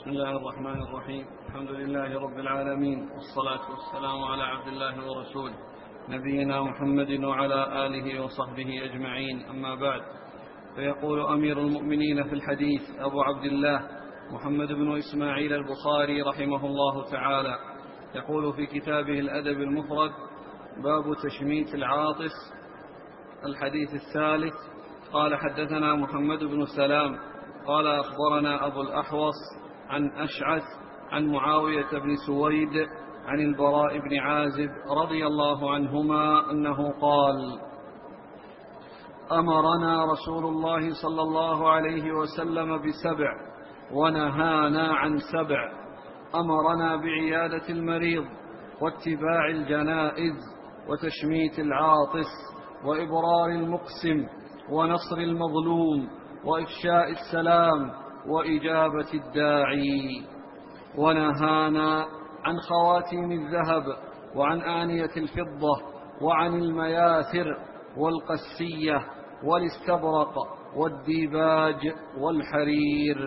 بسم الله الرحمن الرحيم. الحمد لله رب العالمين، والصلاة والسلام على عبد الله ورسوله نبينا محمد وعلى آله وصحبه أجمعين، أما بعد. فيقول أمير المؤمنين في الحديث أبو عبد الله محمد بن إسماعيل البخاري رحمه الله تعالى، يقول في كتابه الأدب المفرد: باب تشميت العاطس. الحديث الثالث: قال حدثنا محمد بن سلام قال أخبرنا أبو الأحوص عن أشعث عن معاوية بن سويد عن البراء بن عازب رضي الله عنهما أنه قال: أمرنا رسول الله صلى الله عليه وسلم بسبع ونهانا عن سبع. أمرنا بعيادة المريض، واتباع الجنائز، وتشميت العاطس، وإبرار المقسم، ونصر المظلوم، وإفشاء السلام، وإجابة الداعي. ونهانا عن خواتيم الذهب، وعن آنية الفضة، وعن المياثر، والقسية، والاستبرق، والديباج، والحرير.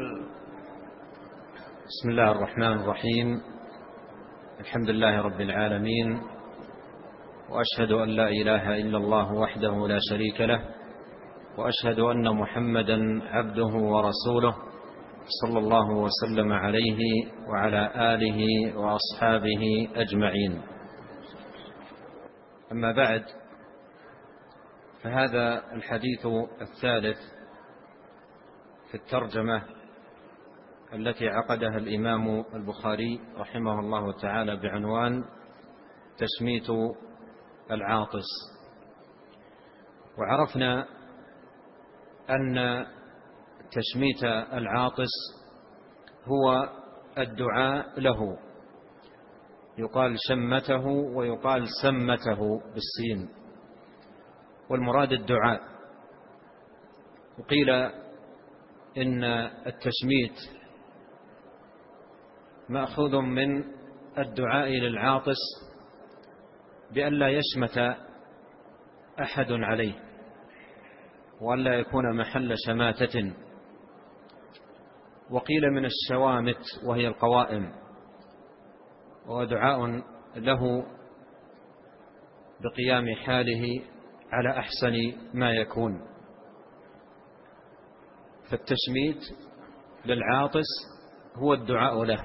بسم الله الرحمن الرحيم. الحمد لله رب العالمين، وأشهد أن لا إله إلا الله وحده لا شريك له، وأشهد أن محمدا عبده ورسوله صلى الله وسلم عليه وعلى آله وأصحابه أجمعين. أما بعد، فهذا الحديث الثالث في الترجمة التي عقدها الإمام البخاري رحمه الله تعالى بعنوان تشميت العاطس. وعرفنا أن تشميت العاطس هو الدعاء له، يقال شمته ويقال سمته بالسين، والمراد الدعاء. وقيل إن التشميت مأخوذ من الدعاء للعاطس بأن لا يشمت أحد عليه، وأن لا يكون محل شماتة. وقيل من الشوامت وهي القوائم، وهو دعاء له بقيام حاله على أحسن ما يكون. فالتشميت للعاطس هو الدعاء له.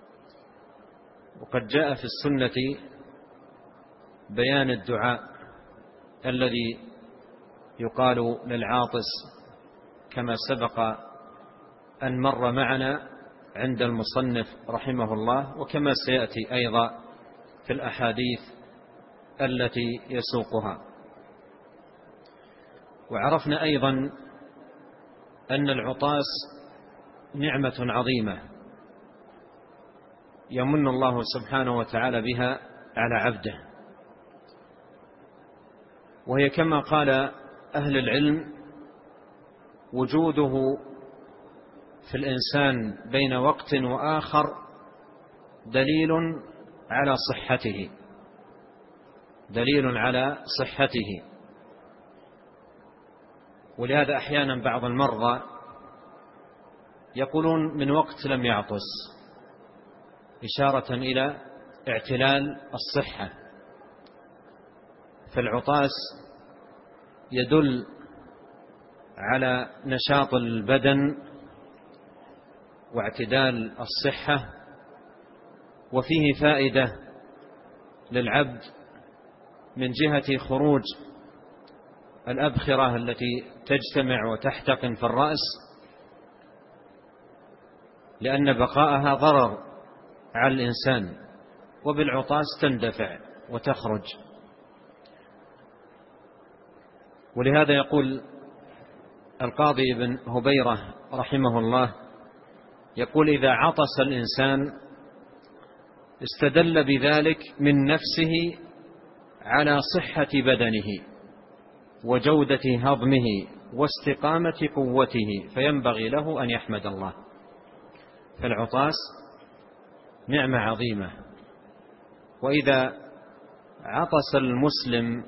وقد جاء في السنة بيان الدعاء الذي يقال للعاطس كما سبق أن مر معنا عند المصنف رحمه الله، وكما سيأتي أيضا في الأحاديث التي يسوقها. وعرفنا أيضا أن العطاس نعمة عظيمة يمن الله سبحانه وتعالى بها على عبده، وهي كما قال أهل العلم وجوده في الإنسان بين وقت وآخر دليل على صحته، دليل على صحته. ولهذا أحيانا بعض المرضى يقولون من وقت لم يعطس، إشارة إلى اعتلال الصحة. فالعطاس يدل على نشاط البدن واعتدال الصحة، وفيه فائدة للعبد من جهة خروج الأبخرة التي تجتمع وتحتقن في الرأس، لأن بقاءها ضرر على الإنسان، وبالعطاس تندفع وتخرج. ولهذا يقول القاضي بن هبيرة رحمه الله، يقول: إذا عطس الإنسان استدل بذلك من نفسه على صحة بدنه وجودة هضمه واستقامة قوته، فينبغي له أن يحمد الله. فالعطاس نعمة عظيمة. وإذا عطس المسلم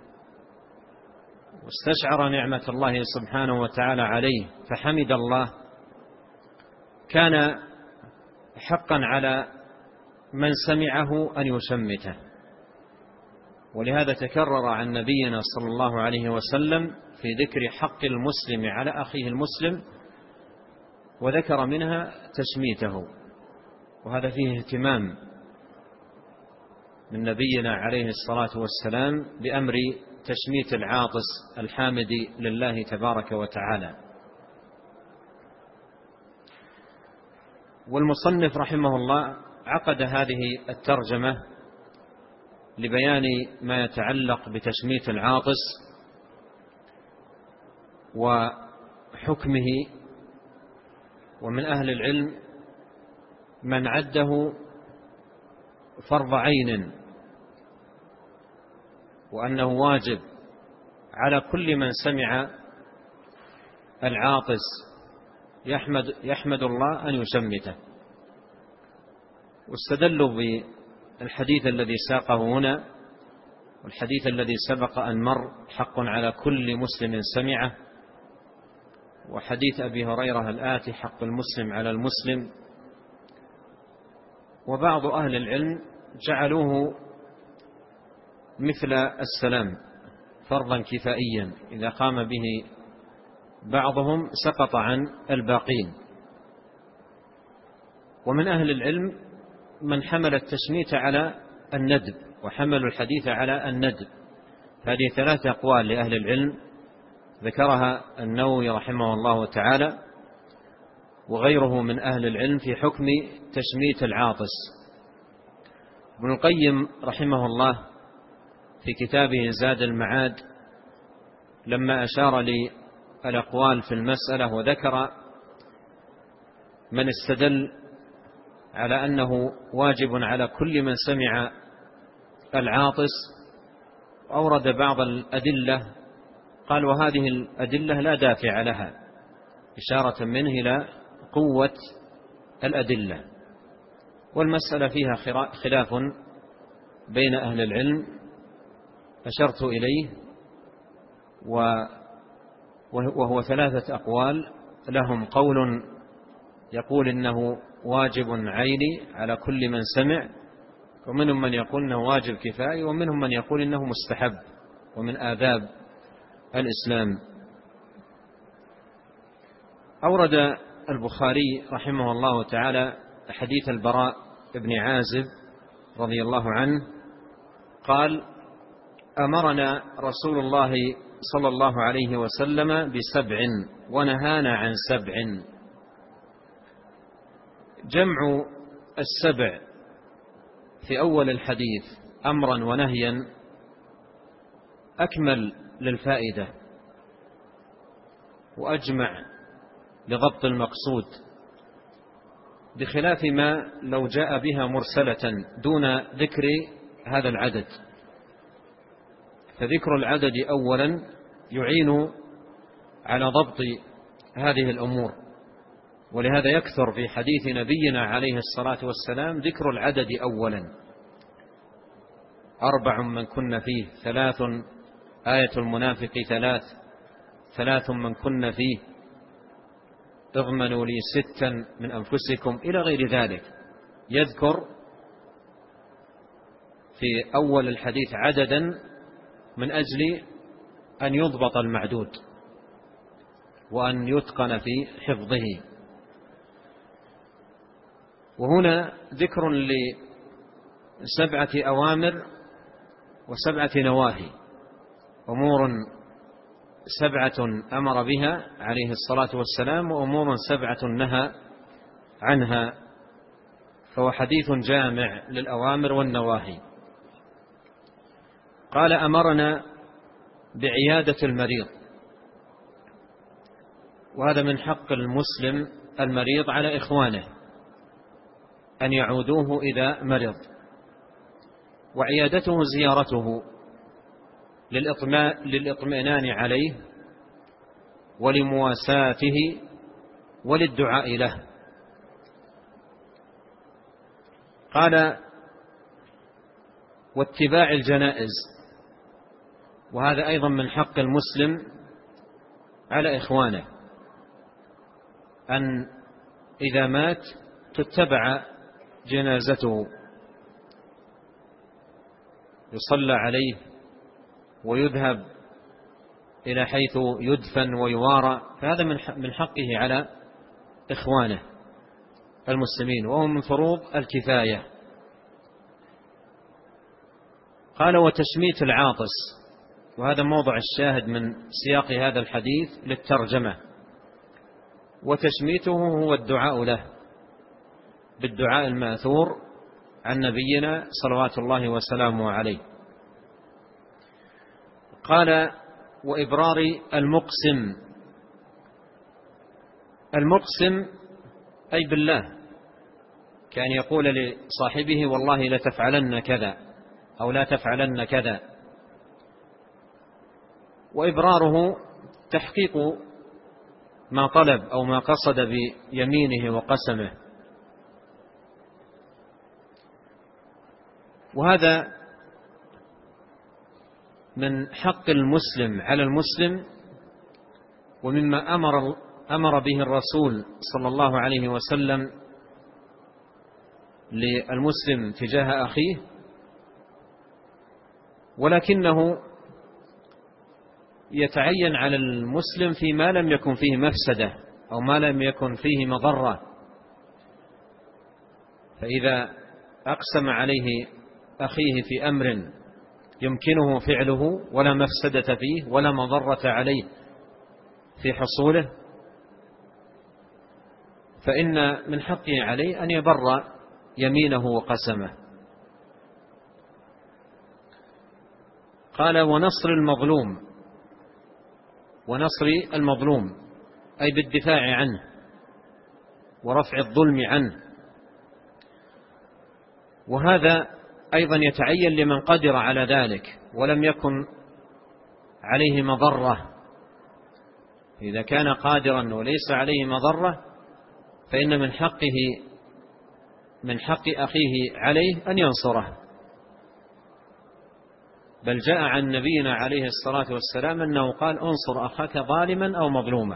واستشعر نعمة الله سبحانه وتعالى عليه فحمد الله، كان حقا على من سمعه أن يشمته. ولهذا تكرر عن نبينا صلى الله عليه وسلم في ذكر حق المسلم على أخيه المسلم، وذكر منها تشميته. وهذا فيه اهتمام من نبينا عليه الصلاة والسلام بأمر تشميت العاطس الحامد لله تبارك وتعالى. والمصنف رحمه الله عقد هذه الترجمة لبيان ما يتعلق بتشميت العاطس وحكمه. ومن أهل العلم من عده فرض عين، وأنه واجب على كل من سمع العاطس يحمد الله أن يشمته. واستدلوا بالحديث الذي ساقه هنا، والحديث الذي سبق أن مر: حق على كل مسلم سمعه. وحديث أبي هريرة الآتي: حق المسلم على المسلم. وبعض أهل العلم جعلوه مثل السلام فرضا كفائيا، إذا قام به بعضهم سقط عن الباقين. ومن أهل العلم من حمل التشميت على الندب، وحملوا الحديث على الندب. هذه 3 أقوال لأهل العلم ذكرها النووي رحمه الله تعالى وغيره من أهل العلم في حكم تشميت العاطس. ابن القيم رحمه الله في كتابه زاد المعاد لما أشار للأقوال في المسألة وذكر من استدل على أنه واجب على كل من سمع العاطس، أورد بعض الأدلة، قال: وهذه الأدلة لا دافع لها، إشارة منه إلى قوة الأدلة. والمسألة فيها خلاف بين أهل العلم أشرت إليه، وهو 3 أقوال. لهم قول يقول إنه واجب عيني على كل من سمع، ومنهم من يقول إنه واجب كفائي، ومنهم من يقول إنه مستحب ومن آداب الإسلام. أورد البخاري رحمه الله تعالى حديث البراء بن عازب رضي الله عنه قال: أمرنا رسول الله صلى الله عليه وسلم ب7 ونهانا عن 7. جمع 7 في أول الحديث أمرا ونهيا أكمل للفائدة وأجمع لضبط المقصود، بخلاف ما لو جاء بها مرسلة دون ذكر هذا العدد. فذكر العدد أولا يعين على ضبط هذه الأمور، ولهذا يكثر في حديث نبينا عليه الصلاة والسلام ذكر العدد أولا: 4 من كن فيه 3، آية المنافق 3 من كن فيه، اضمنوا لي 6 من أنفسكم، إلى غير ذلك. يذكر في أول الحديث عددا من أجل أن يضبط المعدود وأن يتقن في حفظه. وهنا ذكر ل7 أوامر و7 نواهي، أمور 7 أمر بها عليه الصلاة والسلام، وأمور 7 نهى عنها، فهو حديث جامع للأوامر والنواهي. قال: أمرنا بعيادة المريض، وهذا من حق المسلم المريض على إخوانه أن يعودوه إذا مرض، وعيادته زيارته للإطمئنان عليه ولمواساته وللدعاء له. قال: واتباع الجنائز، وهذا أيضا من حق المسلم على إخوانه، أن إذا مات تتبع جنازته، يصلى عليه ويذهب إلى حيث يدفن ويوارى، فهذا من حقه على إخوانه المسلمين، وهو من فروض الكفاية. قال: وتشميت العاطس، وهذا موضع الشاهد من سياق هذا الحديث للترجمة. وتشميته هو الدعاء له بالدعاء الماثور عن نبينا صلوات الله وسلامه عليه. قال: وإبرار المقسم. المقسم أي بالله، كان يقول لصاحبه: والله لتفعلن كذا أو لا تفعلن كذا. وإبراره تحقيق ما طلب أو ما قصد بيمينه وقسمه. وهذا من حق المسلم على المسلم، ومما أمر به الرسول صلى الله عليه وسلم للمسلم تجاه أخيه، ولكنه يتعين على المسلم فيما لم يكن فيه مفسدة أو ما لم يكن فيه مضرة. فإذا أقسم عليه أخيه في أمر يمكنه فعله ولا مفسدة فيه ولا مضرة عليه في حصوله، فإن من حقه عليه أن يبر يمينه وقسمه. قال: ونصر المظلوم. ونصر المظلوم أي بالدفاع عنه ورفع الظلم عنه. وهذا أيضا يتعين لمن قدر على ذلك ولم يكن عليه مضرة. إذا كان قادرا وليس عليه مضرة فإن من حق أخيه عليه أن ينصره. بل جاء عن نبينا عليه الصلاة والسلام أنه قال: انصر أخاك ظالما أو مظلوما.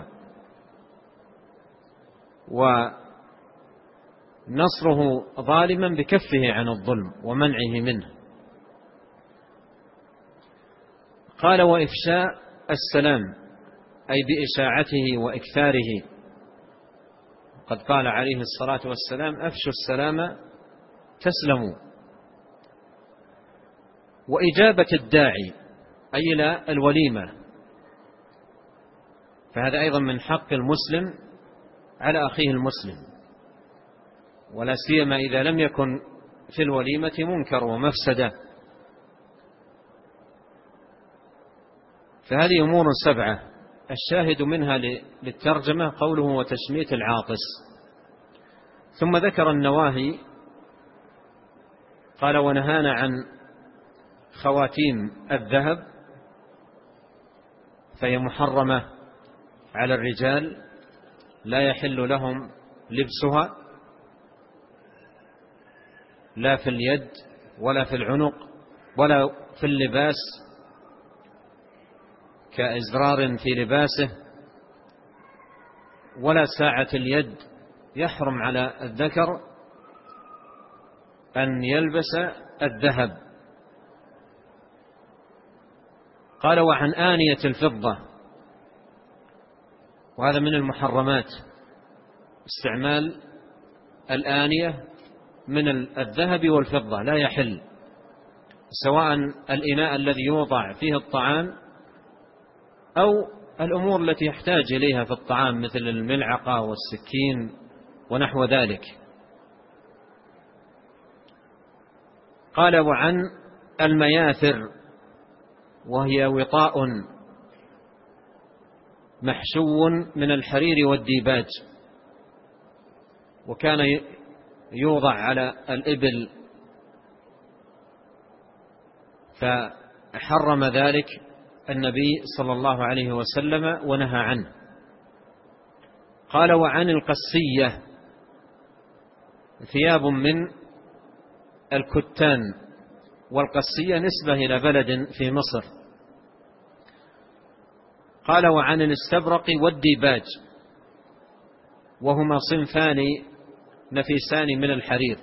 ونصره ظالما بكفه عن الظلم ومنعه منه. قال: وإفشاء السلام أي بإشاعته وإكثاره. قد قال عليه الصلاة والسلام: أفشوا السلام تسلموا. وإجابة الداعي أي إلى الوليمة، فهذا أيضا من حق المسلم على أخيه المسلم، ولا سيما إذا لم يكن في الوليمة منكر ومفسدة. فهذه أمور 7 الشاهد منها للترجمة قوله: وتشميت العاطس. ثم ذكر النواهي. قال: ونهانا عن خواتيم الذهب، فهي محرمة على الرجال، لا يحل لهم لبسها لا في اليد ولا في العنق ولا في اللباس كإزرار في لباسه، ولا ساعة اليد. يحرم على الذكر أن يلبس الذهب. قال: وعن آنية الفضة، وهذا من المحرمات، استعمال الآنية من الذهب والفضة لا يحل، سواء الإناء الذي يوضع فيه الطعام أو الأمور التي يحتاج إليها في الطعام مثل الملعقة والسكين ونحو ذلك. قال: وعن المياثر، وهي وطاء محشو من الحرير والديباج، وكان يوضع على الإبل، فحرم ذلك النبي صلى الله عليه وسلم ونهى عنه. قال: وعن القسية، ثياب من الكتان، والقسية نسبة إلى بلد في مصر. قال: وعن الاستبرق والديباج، وهما صنفان نفيسان من الحرير.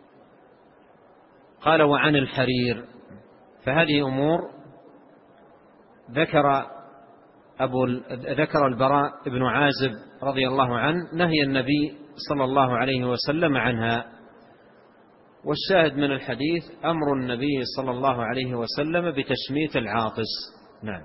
قال: وعن الحرير. فهذه أمور ذكر البراء بن عازب رضي الله عنه نهي النبي صلى الله عليه وسلم عنها. والشاهد من الحديث أمر النبي صلى الله عليه وسلم بتشميت العاطس. نعم.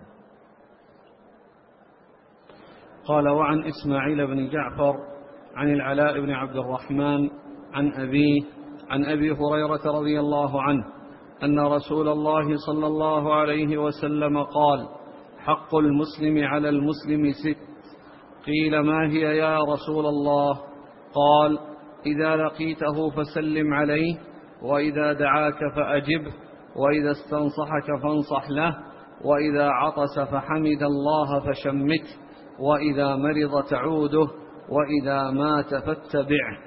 قال: وعن إسماعيل بن جعفر عن العلاء بن عبد الرحمن عن أبيه عن أبي هريرة رضي الله عنه أن رسول الله صلى الله عليه وسلم قال: حق المسلم على المسلم 6. قيل: ما هي يا رسول الله؟ قال: إذا لقيته فسلم عليه، وإذا دعاك فأجبه، وإذا استنصحك فانصح له، وإذا عطس فحمد الله فشمته، وإذا مرض تعوده، وإذا مات فاتبعه.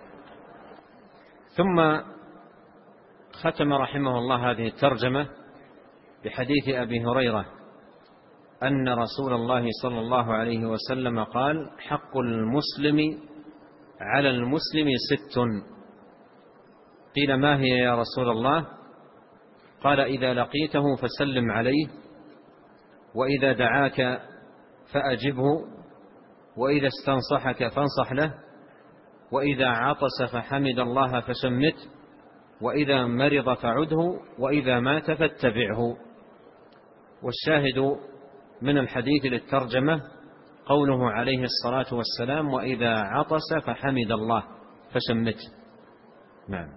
ثم ختم رحمه الله هذه الترجمة بحديث أبي هريرة أن رسول الله صلى الله عليه وسلم قال: حق المسلم على المسلم 6. قيل: ما هي يا رسول الله؟ قال: إذا لقيته فسلم عليه، وإذا دعاك فأجبه، وإذا استنصحك فانصح له، وإذا عطس فحمد الله فشمته، وإذا مرض فعده، وإذا مات فاتبعه. والشاهد من الحديث للترجمة قوله عليه الصلاة والسلام: وإذا عطس فحمد الله فشمته. نعم.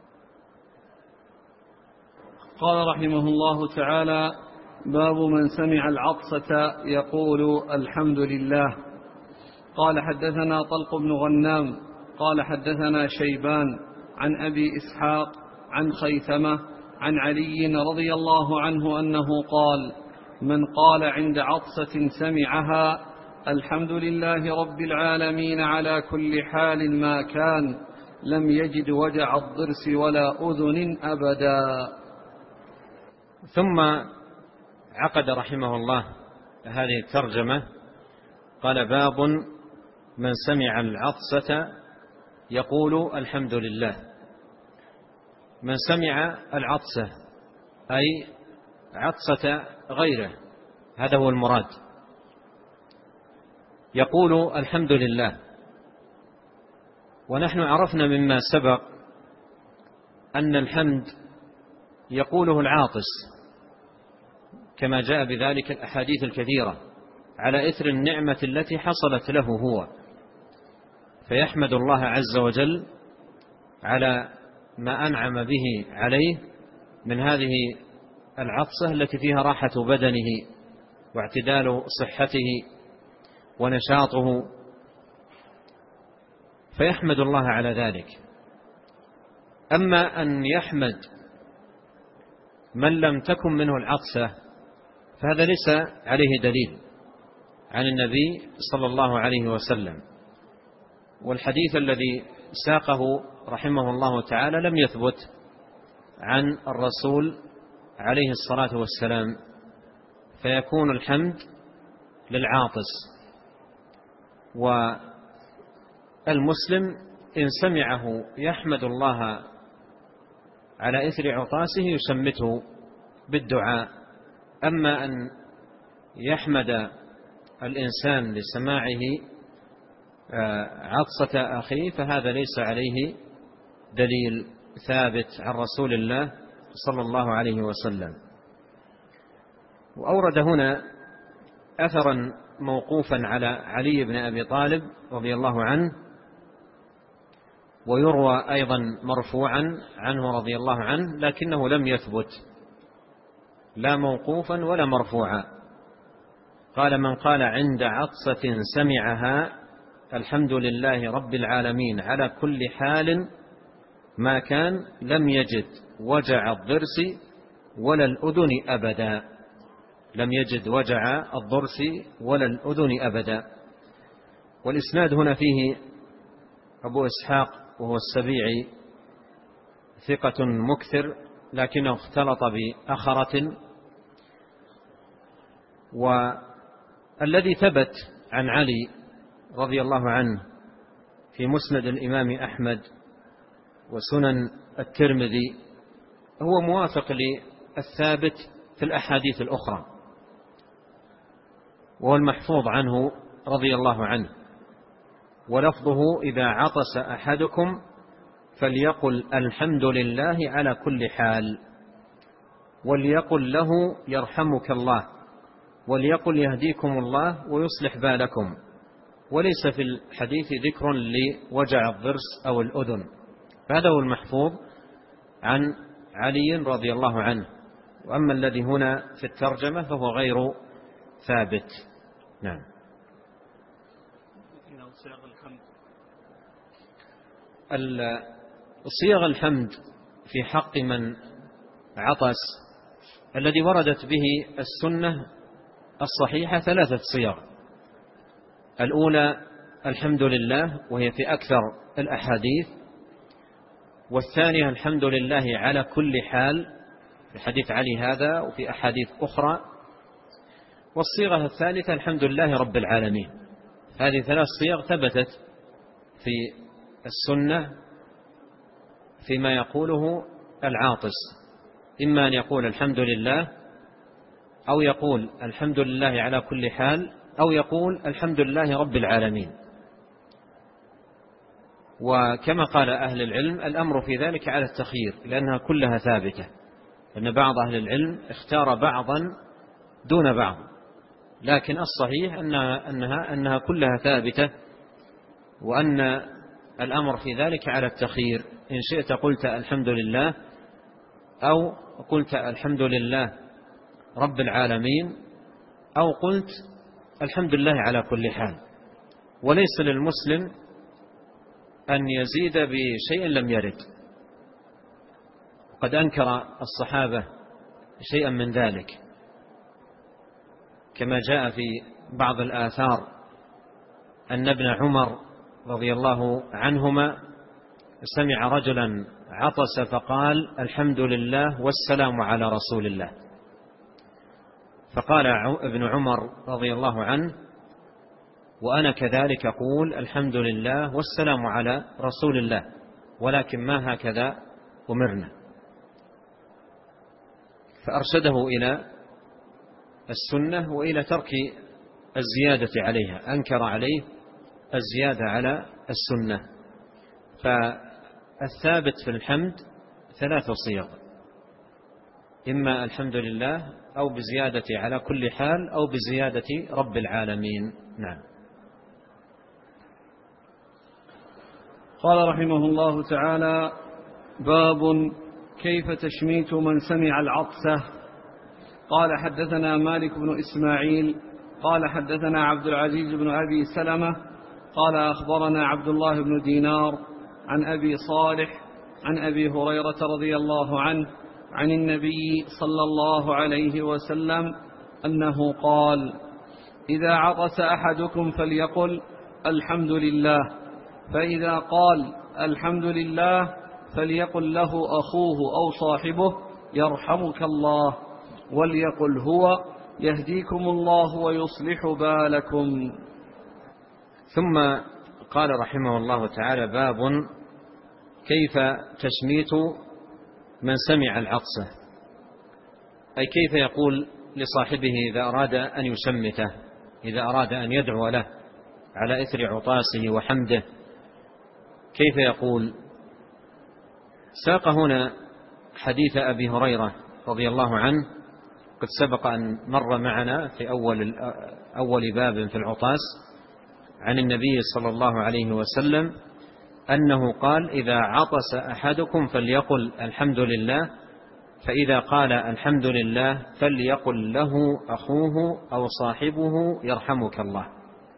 قال رحمه الله تعالى: باب من سمع العطسة يقول الحمد لله. قال: حدثنا طلق بن غنام قال: حدثنا شيبان عن أبي إسحاق عن خيثمة عن علي رضي الله عنه أنه قال: من قال عند عطسة سمعها: الحمد لله رب العالمين على كل حال ما كان، لم يجد وجع الضرس ولا أذن أبدا. ثم عقد رحمه الله هذه الترجمة قال: باب من سمع العطسة يقول الحمد لله. من سمع العطسة أي عطسة غيره، هذا هو المراد، يقول الحمد لله. ونحن عرفنا مما سبق أن الحمد يقوله العاطس كما جاء بذلك الأحاديث الكثيرة على إثر النعمة التي حصلت له هو، فيحمد الله عز وجل على ما أنعم به عليه من هذه العطسة التي فيها راحة بدنه واعتدال صحته ونشاطه، فيحمد الله على ذلك. أما أن يحمد من لم تكن منه العطسة فهذا ليس عليه دليل عن النبي صلى الله عليه وسلم. والحديث الذي ساقه رحمه الله تعالى لم يثبت عن الرسول عليه الصلاة والسلام، فيكون الحمد للعاطس. والمسلم إن سمعه يحمد الله على إثر عطاسه يشمته بالدعاء. أما أن يحمد الإنسان لسماعه عطسة أخيه فهذا ليس عليه دليل ثابت عن رسول الله صلى الله عليه وسلم. وأورد هنا أثرا موقوفا على علي بن أبي طالب رضي الله عنه، ويروى أيضا مرفوعا عنه رضي الله عنه، لكنه لم يثبت لا موقوفا ولا مرفوعا. قال: من قال عند عطسة سمعها: الحمد لله رب العالمين على كل حال ما كان، لم يجد وجع الضرس ولا الأذن أبدا. لم يجد وجع الضرس ولا الأذن أبدا. والإسناد هنا فيه أبو إسحاق وهو السبيعي ثقة مكثر، لكنه اختلط بأخرة. والذي ثبت عن علي رضي الله عنه في مسند الإمام أحمد وسنن الترمذي هو موافق للثابت في الأحاديث الأخرى، وهو المحفوظ عنه رضي الله عنه، ولفظه: إذا عطس أحدكم فليقل الحمد لله على كل حال، وليقل له يرحمك الله، وليقل يهديكم الله ويصلح بالكم. وليس في الحديث ذكر لوجع الضرس أو الأذن. فهذا هو المحفوظ عن علي رضي الله عنه. وأما الذي هنا في الترجمة فهو غير ثابت. نعم. صيغ الحمد في حق من عطس الذي وردت به السنة الصحيحة 3 صيغ. الأولى الحمد لله، وهي في أكثر الأحاديث. والثانية الحمد لله على كل حال، في حديث علي هذا وفي أحاديث أخرى. والصيغة الثالثة الحمد لله رب العالمين. هذه 3 صيغ ثبتت في السنة فيما يقوله العاطس، إما أن يقول الحمد لله، أو يقول الحمد لله على كل حال، أو يقول الحمد لله رب العالمين. وكما قال أهل العلم الأمر في ذلك على التخيير، لأنها كلها ثابتة، أن بعض أهل العلم اختار بعضا دون بعض، لكن الصحيح أنها كلها ثابتة، وأن الأمر في ذلك على التخيير. إن شئت قلت الحمد لله، أو قلت الحمد لله رب العالمين، أو قلت الحمد لله على كل حال. وليس للمسلم أن يزيد بشيء لم يرد. قد أنكر الصحابة شيئا من ذلك، كما جاء في بعض الآثار أن ابن عمر رضي الله عنهما سمع رجلا عطس فقال الحمد لله والسلام على رسول الله، فقال ابن عمر رضي الله عنه: وأنا كذلك أقول الحمد لله والسلام على رسول الله، ولكن ما هكذا أمرنا. فأرشده إلى السنة وإلى ترك الزيادة عليها، أنكر عليه الزيادة على السنة. فالثابت في الحمد 3 صيغ: إما الحمد لله، أو بزيادة على كل حال، أو بزيادة رب العالمين. نعم. قال رحمه الله تعالى: باب كيف تشميت من سمع العطسة. قال: حدثنا مالك بن إسماعيل قال: حدثنا عبد العزيز بن أبي سلمة قال: أخبرنا عبد الله بن دينار عن أبي صالح عن أبي هريرة رضي الله عنه عن النبي صلى الله عليه وسلم أنه قال: إذا عطس أحدكم فليقل الحمد لله، فإذا قال الحمد لله فليقل له أخوه أو صاحبه يرحمك الله، وليقل هو يهديكم الله ويصلح بالكم. ثم قال رحمه الله تعالى: باب كيف تشميت من سمع العطسة، أي كيف يقول لصاحبه إذا أراد أن يشمته، إذا أراد أن يدعو له على إثر عطاسه وحمده، كيف يقول. ساق هنا حديث أبي هريرة رضي الله عنه، قد سبق أن مر معنا في أول باب في العطاس عن النبي صلى الله عليه وسلم أنه قال: إذا عطس أحدكم فليقل الحمد لله، فإذا قال الحمد لله فليقل له أخوه أو صاحبه يرحمك الله.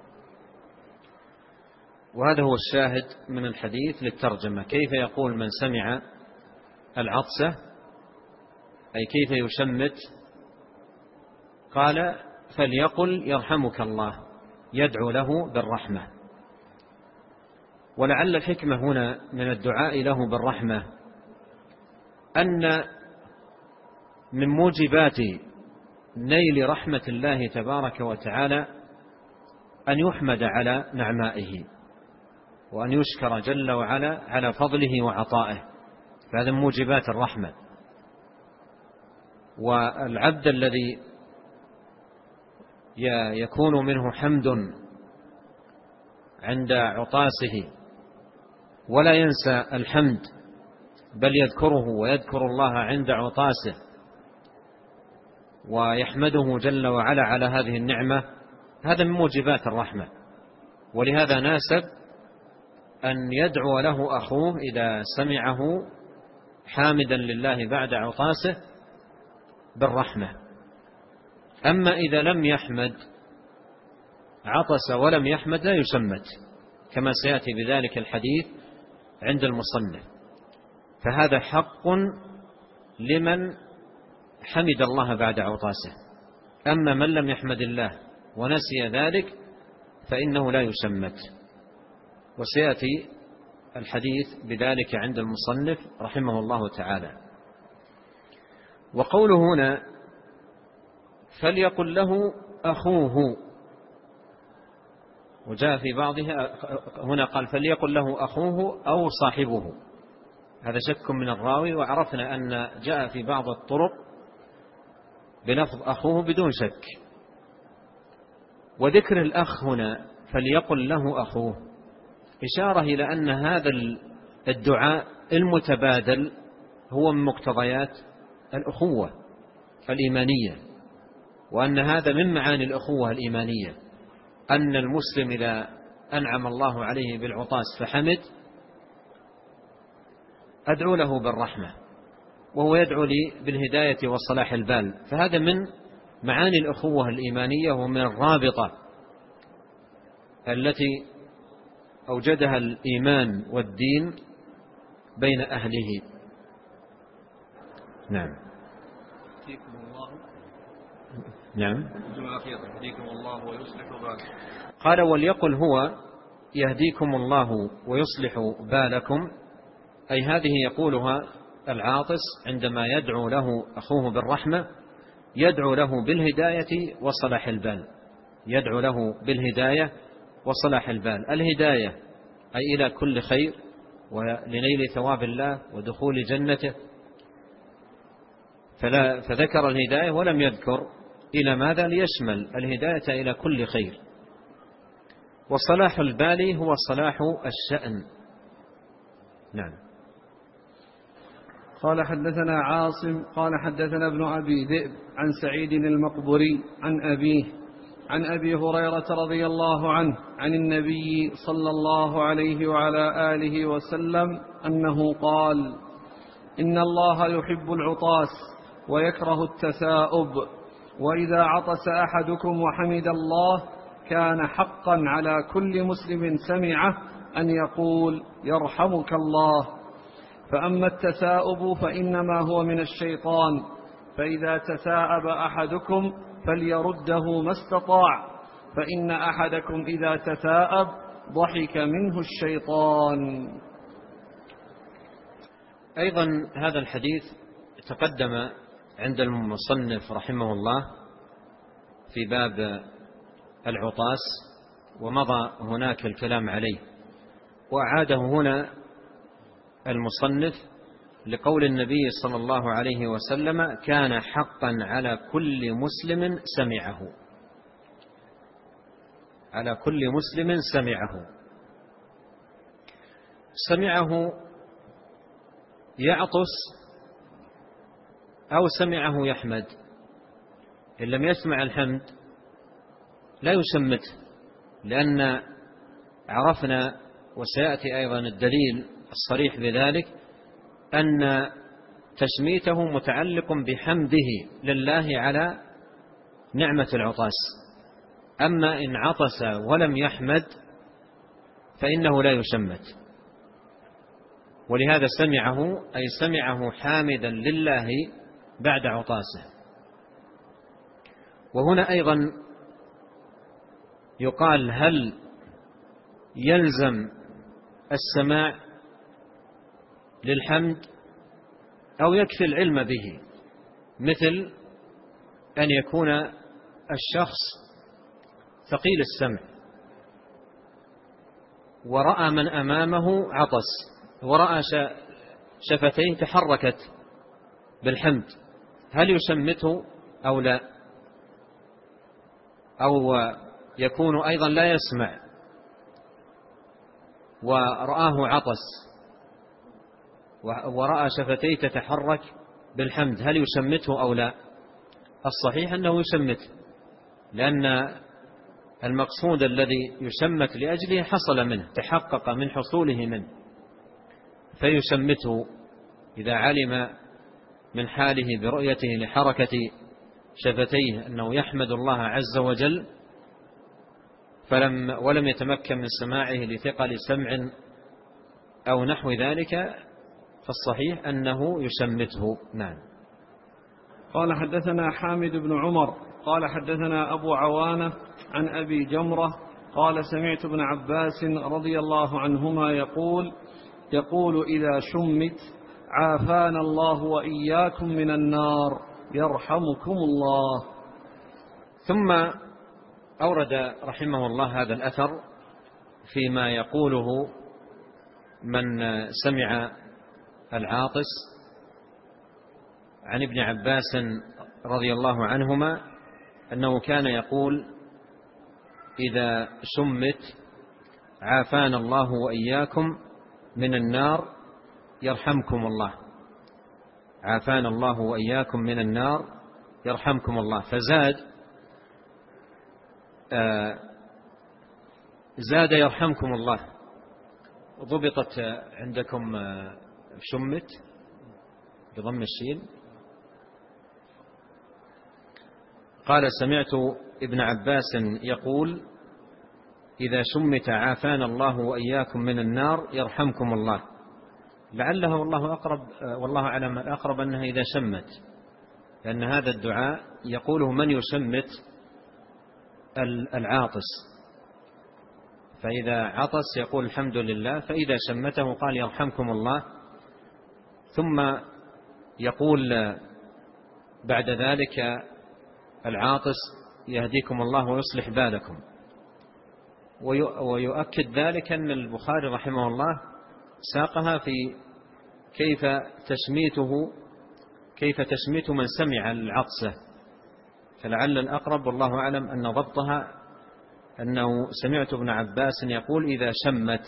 وهذا هو الشاهد من الحديث للترجمة: كيف يقول من سمع العطسة، أي كيف يشمت. قال: فليقل يرحمك الله، يدعو له بالرحمة. ولعل الحكمة هنا من الدعاء له بالرحمة أن من موجبات نيل رحمة الله تبارك وتعالى أن يحمد على نعمائه، وأن يشكر جل وعلا على فضله وعطائه، فهذا من موجبات الرحمة. والعبد الذي يكون منه حمد عند عطاسه ولا ينسى الحمد بل يذكره ويذكر الله عند عطاسه ويحمده جل وعلا على هذه النعمة، هذا من موجبات الرحمة. ولهذا ناسب أن يدعو له أخوه إذا سمعه حامدا لله بعد عطاسه بالرحمة. أما إذا لم يحمد، عطس ولم يحمد، لا يشمت، كما سيأتي بذلك الحديث عند المصنف. فهذا حق لمن حمد الله بعد عطاسه. أما من لم يحمد الله ونسي ذلك فإنه لا يشمت، وسيأتي الحديث بذلك عند المصنف رحمه الله تعالى. وقوله هنا فليقل له أخوه، وجاء في بعضها هنا قال فليقل له أخوه أو صاحبه، هذا شك من الراوي، وعرفنا أن جاء في بعض الطرق بلفظ أخوه بدون شك. وذكر الأخ هنا فليقل له أخوه إشارة إلى أن هذا الدعاء المتبادل هو من مقتضيات الأخوة الإيمانية، وأن هذا من معاني الأخوة الإيمانية، أن المسلم إذا أنعم الله عليه بالعطاس فحمد أدعو له بالرحمة، وهو يدعو لي بالهداية وصلاح البال. فهذا من معاني الأخوة الإيمانية ومن الرابطة التي أوجدها الإيمان والدين بين أهله. نعم. يهديكم الله. نعم. يهديكم الله ويصلح بالكم. قال وليقل هو يهديكم الله ويصلح بالكم، أي هذه يقولها العاطس عندما يدعو له أخوه بالرحمة، يدعو له بالهداية وصلاح البال، يدعو له بالهداية وصلاح البال. الهداية أي إلى كل خير ولنيل ثواب الله ودخول جنته، فذكر الهداية ولم يذكر إلى ماذا، ليشمل الهداية إلى كل خير. وصلاح البال هو صلاح الشأن. نعم. قال حدثنا عاصم قال حدثنا ابن أبي ذئب عن سعيد المقبري عن أبيه عن أبي هريرة رضي الله عنه عن النبي صلى الله عليه وعلى آله وسلم أنه قال: إن الله يحب العطاس ويكره التثاؤب، وإذا عطس أحدكم وحمد الله كان حقا على كل مسلم سمعه أن يقول يرحمك الله. فأما التثاؤب فإنما هو من الشيطان، فإذا تثاءب أحدكم فليرده ما استطاع، فإن أحدكم إذا تثاءب ضحك منه الشيطان. أيضا هذا الحديث تقدم عند المصنف رحمه الله في باب العطاس، ومضى هناك الكلام عليه، وأعاده هنا المصنف لقول النبي صلى الله عليه وسلم: كان حقا على كل مسلم سمعه، على كل مسلم سمعه يعطس أو سمعه يحمد. إن لم يسمع الحمد لا يشمته، لأن عرفنا وسيأتي أيضا الدليل الصريح بذلك أن تشميته متعلق بحمده لله على نعمة العطاس. أما إن عطس ولم يحمد فإنه لا يشمت، ولهذا سمعه أي سمعه حامدا لله بعد عطاسه. وهنا أيضا يقال: هل يلزم السماع للحمد أو يكفي العلم به؟ مثل أن يكون الشخص ثقيل السمع ورأى من أمامه عطس ورأى شفتيه تحركت بالحمد، هل يشمته أو لا؟ أو يكون أيضا لا يسمع ورآه عطس ورأى شفتيه تتحرك بالحمد، هل يشمته أو لا؟ الصحيح أنه يشمت، لأن المقصود الذي يشمت لأجله حصل منه، تحقق من حصوله منه، فيشمته إذا علم من حاله برؤيته لحركة شفتيه أنه يحمد الله عز وجل ولم يتمكن من سماعه لثقل سمع أو نحو ذلك، فالصحيح أنه يشمته. نعم. قال حدثنا حامد بن عمر قال حدثنا أبو عوانة عن أبي جمرة قال سمعت ابن عباس رضي الله عنهما يقول إذا شمت عافانا الله وإياكم من النار يرحمكم الله. ثم أورد رحمه الله هذا الأثر فيما يقوله من سمع العاطس عن ابن عباس رضي الله عنهما أنه كان يقول إذا شمت عافانا الله وإياكم من النار يرحمكم الله، عافانا الله وإياكم من النار يرحمكم الله. زاد يرحمكم الله. ضبطت عندكم شمت بضم الشين. قال سمعت ابن عباس يقول إذا شمت عافانا الله وإياكم من النار يرحمكم الله، لعله والله أقرب، والله أعلم الأقرب أنها إذا شمت، لأن هذا الدعاء يقوله من يشمت العاطس، فإذا عطس يقول الحمد لله، فإذا شمته قال يرحمكم الله، ثم يقول بعد ذلك العاطس يهديكم الله ويصلح بالكم. ويؤكد ذلك أن البخاري رحمه الله ساقها في كيف تشميت من سمع العطسة، فلعل الأقرب والله أعلم أن ضبطها أنه سمعت ابن عباس يقول إذا شمت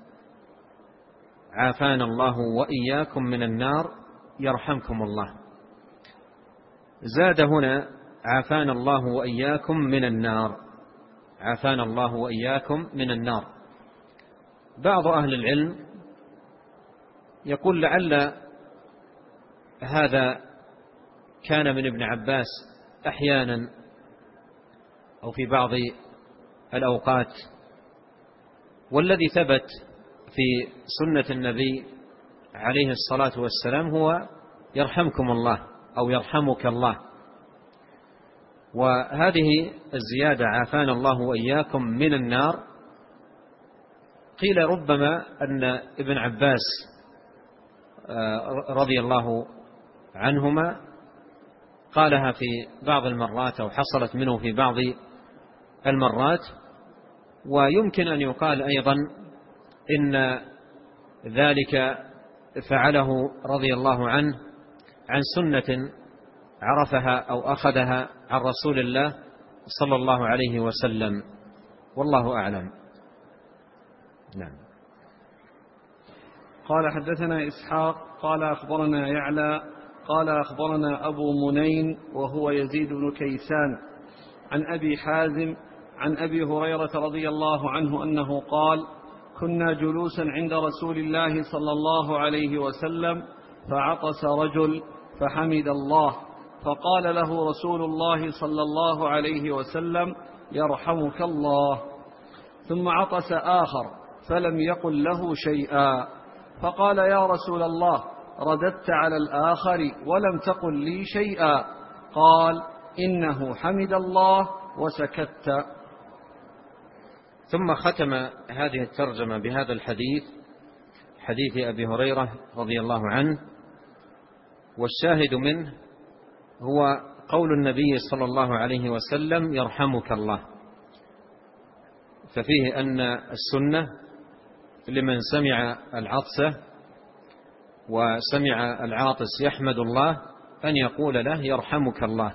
عافانا الله وإياكم من النار يرحمكم الله. زاد هنا عافانا الله وإياكم من النار، عافانا الله وإياكم من النار. بعض أهل العلم يقول لعل هذا كان من ابن عباس أحيانا أو في بعض الأوقات، والذي ثبت في سنة النبي عليه الصلاة والسلام هو يرحمكم الله أو يرحمك الله. وهذه الزيادة عافانا الله وإياكم من النار قيل ربما أن ابن عباس رضي الله عنهما قالها في بعض المرات أو حصلت منه في بعض المرات، ويمكن أن يقال أيضا إن ذلك فعله رضي الله عنه عن سنة عرفها أو أخذها عن رسول الله صلى الله عليه وسلم، والله أعلم. نعم. قال حدثنا إسحاق قال أخبرنا يعلى قال أخبرنا أبو منين وهو يزيد بن كيسان عن أبي حازم عن أبي هريرة رضي الله عنه أنه قال كنا جلوسا عند رسول الله صلى الله عليه وسلم فعطس رجل فحمد الله، فقال له رسول الله صلى الله عليه وسلم يرحمك الله، ثم عطس آخر فلم يقل له شيئا، فقال يا رسول الله رددت على الآخر ولم تقل لي شيئا، قال إنه حمد الله وسكت. ثم ختم هذه الترجمة بهذا الحديث، حديث أبي هريرة رضي الله عنه، والشاهد منه هو قول النبي صلى الله عليه وسلم يرحمك الله، ففيه أن السنة لمن سمع العطسة وسمع العاطس يحمد الله أن يقول له يرحمك الله.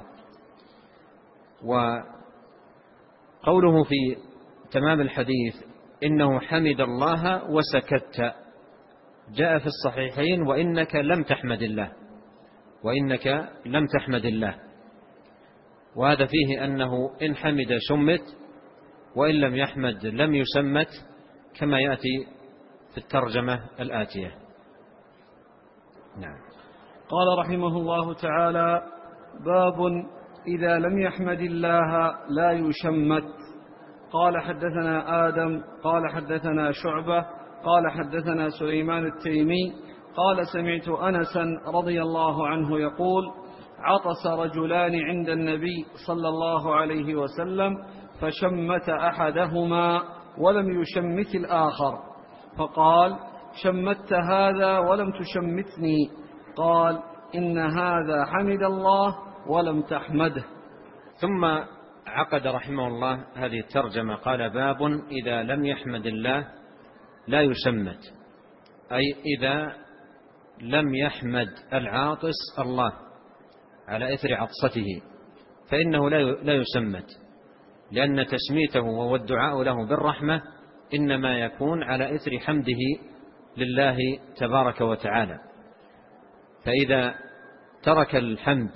وقوله في تمام الحديث إنه حمد الله وسكت جاء في الصحيحين وإنك لم تحمد الله، وإنك لم تحمد الله، وهذا فيه أنه إن حمد شمت وإن لم يحمد لم يسمت، كما يأتي في الترجمة الآتية. نعم. قال رحمه الله تعالى: باب إذا لم يحمد الله لا يشمت. قال حدثنا آدم قال حدثنا شعبة قال حدثنا سليمان التيمي قال سمعت أنسا رضي الله عنه يقول: عطس رجلان عند النبي صلى الله عليه وسلم فشمت أحدهما ولم يشمت الآخر، فقال: شمت هذا ولم تشمتني. قال: إن هذا حمد الله ولم تحمده. ثم عقد رحمه الله هذه الترجمة قال: باب إذا لم يحمد الله لا يشمت، أي إذا لم يحمد العاطس الله على إثر عطسته فإنه لا يشمت، لأن تشميته والدعاء له بالرحمة إنما يكون على إثر حمده لله تبارك وتعالى. فإذا ترك الحمد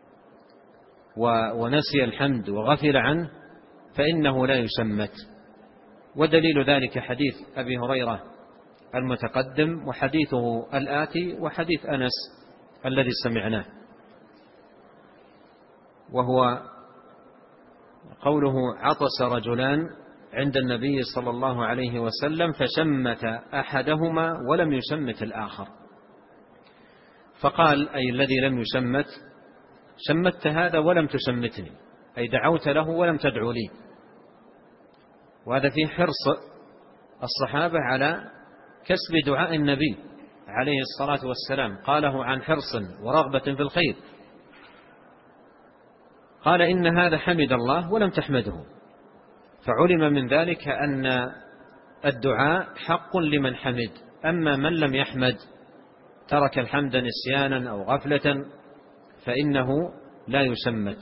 ونسي الحمد وغفل عنه فإنه لا يشمت. ودليل ذلك حديث أبي هريرة المتقدم وحديثه الآتي وحديث أنس الذي سمعناه، وهو قوله: عطس رجلان عند النبي صلى الله عليه وسلم فشمت أحدهما ولم يشمت الآخر. فقال: أي الذي لم يشمت: شمت هذا ولم تشمتني، أي دعوت له ولم تدعو لي. وهذا فيه حرص الصحابة على كسب دعاء النبي عليه الصلاة والسلام، قاله عن حرص ورغبة في الخير. قال: إن هذا حمد الله ولم تحمده، فعلم من ذلك أن الدعاء حق لمن حمد، أما من لم يحمد ترك الحمد نسيانا أو غفلة فإنه لا يشمت.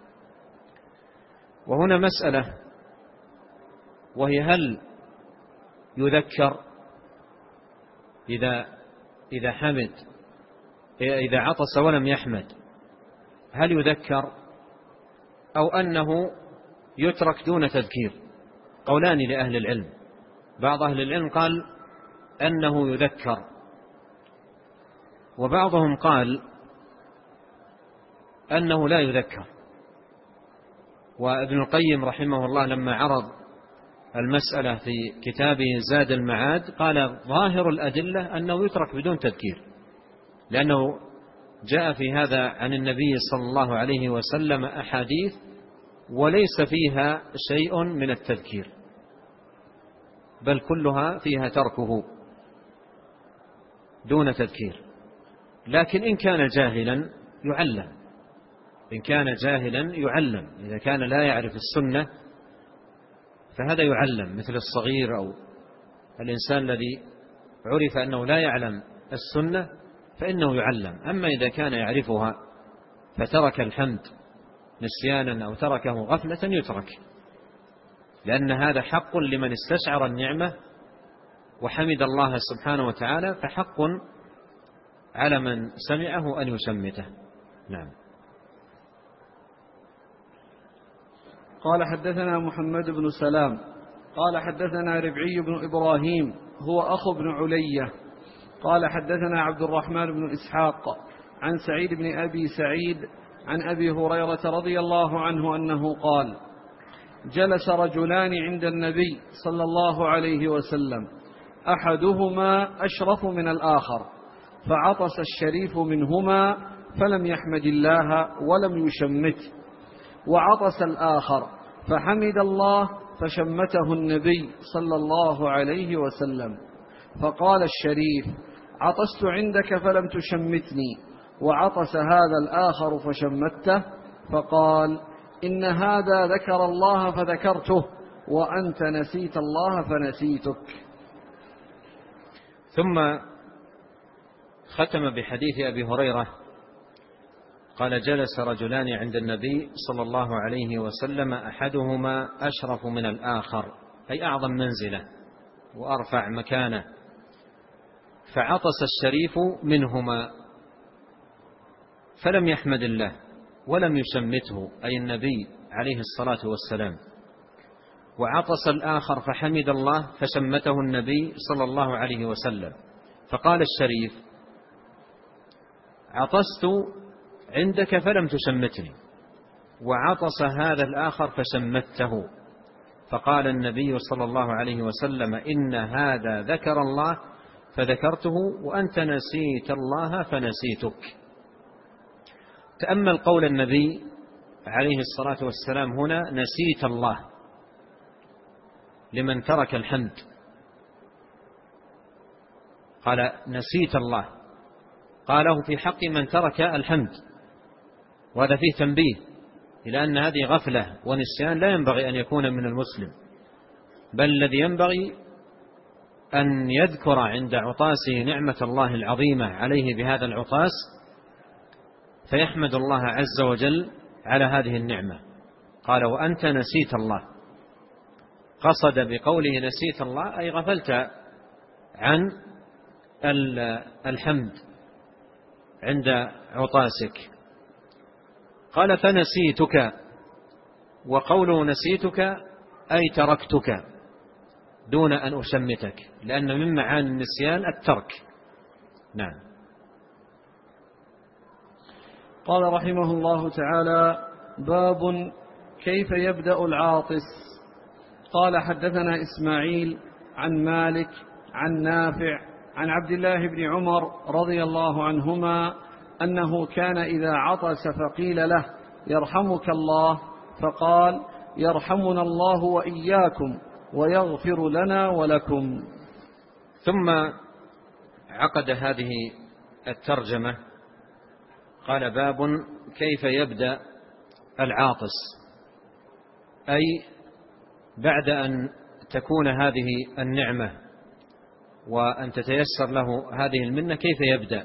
وهنا مسألة، وهي: هل يذكر إذا حمد، إذا عطس ولم يحمد، هل يذكر أو أنه يترك دون تذكير؟ قولان لأهل العلم. بعض أهل العلم قال أنه يذكر، وبعضهم قال أنه لا يذكر. وابن القيم رحمه الله لما عرض المسألة في كتابه زاد المعاد قال: ظاهر الأدلة أنه يترك بدون تذكير، لأنه جاء في هذا عن النبي صلى الله عليه وسلم أحاديث وليس فيها شيء من التذكير، بل كلها فيها تركه دون تذكير. لكن إن كان جاهلا يعلم، إن كان جاهلا يعلم، إذا كان لا يعرف السنة فهذا يعلم، مثل الصغير أو الإنسان الذي عرف أنه لا يعلم السنة فإنه يعلم. أما إذا كان يعرفها فترك الحمد نسيانا أو تركه غفلة يترك، لأن هذا حق لمن استشعر النعمة وحمد الله سبحانه وتعالى، فحق على من سمعه أن يشمته. نعم. قال حدثنا محمد بن سلام قال حدثنا ربعي بن إبراهيم هو أخو بن علية قال حدثنا عبد الرحمن بن إسحاق عن سعيد بن أبي سعيد عن أبي هريرة رضي الله عنه أنه قال: جلس رجلان عند النبي صلى الله عليه وسلم أحدهما أشرف من الآخر، فعطس الشريف منهما فلم يحمد الله ولم يشمته، وعطس الآخر فحمد الله فشمته النبي صلى الله عليه وسلم، فقال الشريف: عطست عندك فلم تشمتني، وعطس هذا الآخر فشمته، فقال: إن هذا ذكر الله فذكرته، وأنت نسيت الله فنسيتك. ثم ختم بحديث أبي هريرة قال: جلس رجلان عند النبي صلى الله عليه وسلم أحدهما أشرف من الآخر، أي أعظم منزلة وأرفع مكانة، فعطس الشريف منهما فلم يحمد الله ولم يشمته، أي النبي عليه الصلاة والسلام، وعطس الآخر فحمد الله فشمته النبي صلى الله عليه وسلم، فقال الشريف: عطست عندك فلم تشمتني، وعطس هذا الآخر فشمته، فقال النبي صلى الله عليه وسلم: إن هذا ذكر الله فذكرته، وأنت نسيت الله فنسيتك. تأمل قول النبي عليه الصلاة والسلام هنا: نسيت الله، لمن ترك الحمد، قال نسيت الله، قاله في حق من ترك الحمد، وهذا فيه تنبيه إلى أن هذه غفلة ونسيان لا ينبغي أن يكون من المسلم، بل الذي ينبغي أن يذكر عند عطاسه نعمة الله العظيمة عليه بهذا العطاس، فيحمد الله عز وجل على هذه النعمة. قال: وأنت نسيت الله، قصد بقوله نسيت الله أي غفلت عن الحمد عند عطاسك. قال: فنسيتك، وقوله نسيتك أي تركتك دون أن أشمتك، لأن من معاني النسيان الترك. نعم. قال رحمه الله تعالى: باب كيف يبدأ العاطس. قال: حدثنا إسماعيل عن مالك عن نافع عن عبد الله بن عمر رضي الله عنهما أنه كان إذا عطس فقيل له: يرحمك الله، فقال: يرحمنا الله وإياكم ويغفر لنا ولكم. ثم عقد هذه الترجمة قال: باب كيف يبدأ العاطس، أي بعد أن تكون هذه النعمة وأن تتيسر له هذه المنة كيف يبدأ.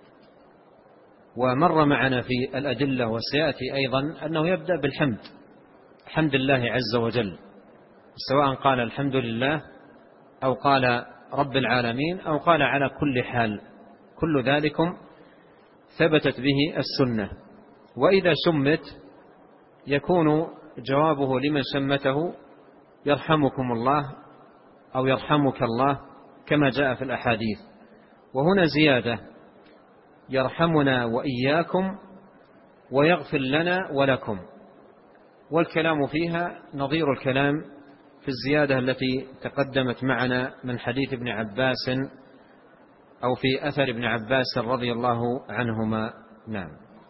ومر معنا في الأدلة وسيأتي أيضا أنه يبدأ بالحمد، حمد الله عز وجل، سواء قال الحمد لله أو قال رب العالمين أو قال على كل حال، كل ذلكم ثبتت به السنة. وإذا شمت يكون جوابه لمن شمته: يرحمكم الله أو يرحمك الله، كما جاء في الأحاديث. وهنا زيادة: يرحمنا وإياكم ويغفر لنا ولكم، والكلام فيها نظير الكلام في الزيادة التي تقدمت معنا من حديث ابن عباس أو في أثر ابن عباس رضي الله عنهما. نعم.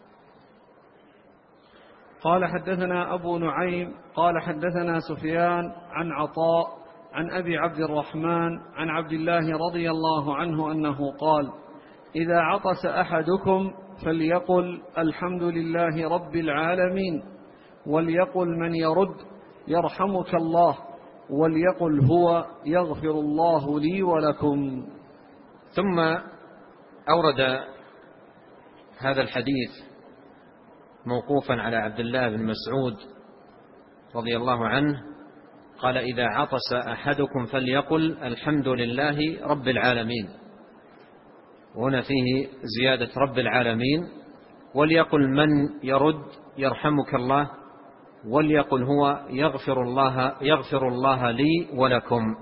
قال: حدثنا أبو نعيم قال: حدثنا سفيان عن عطاء عن أبي عبد الرحمن عن عبد الله رضي الله عنه أنه قال: إذا عطس أحدكم فليقل: الحمد لله رب العالمين، وليقل من يرد: يرحمك الله، وليقل هو: يغفر الله لي ولكم. ثم أورد هذا الحديث موقوفا على عبد الله بن مسعود رضي الله عنه قال: إذا عطس أحدكم فليقل: الحمد لله رب العالمين. وهنا فيه زيادة رب العالمين. وليقل من يرد: يرحمك الله، وليقل هو: يغفر الله لي ولكم.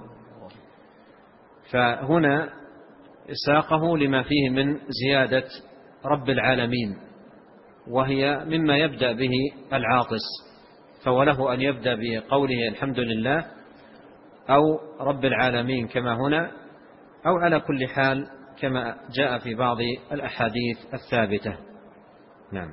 فهنا ساقه لما فيه من زيادة رب العالمين، وهي مما يبدأ به العاطس، فوله أن يبدأ بقوله الحمد لله أو رب العالمين كما هنا، أو على كل حال كما جاء في بعض الأحاديث الثابتة. نعم.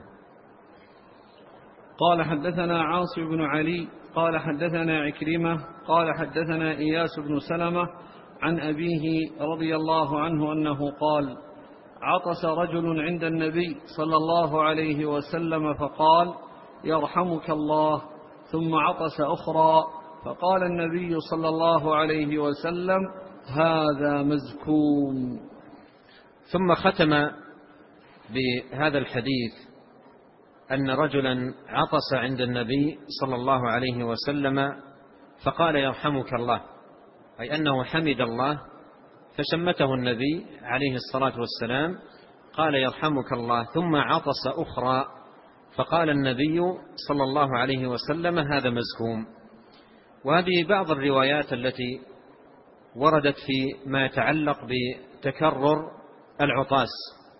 قال: حدثنا عاصم بن علي قال: حدثنا عكرمة قال: حدثنا إياس بن سلمة عن أبيه رضي الله عنه أنه قال: عطس رجل عند النبي صلى الله عليه وسلم فقال: يرحمك الله، ثم عطس أخرى فقال النبي صلى الله عليه وسلم: هذا مزكوم. ثم ختم بهذا الحديث أن رجلا عطس عند النبي صلى الله عليه وسلم فقال يرحمك الله، أي أنه حمد الله فشمته النبي عليه الصلاة والسلام قال يرحمك الله، ثم عطس أخرى فقال النبي صلى الله عليه وسلم هذا مزكوم. وهذه بعض الروايات التي وردت في ما يتعلق بتكرر العطاس،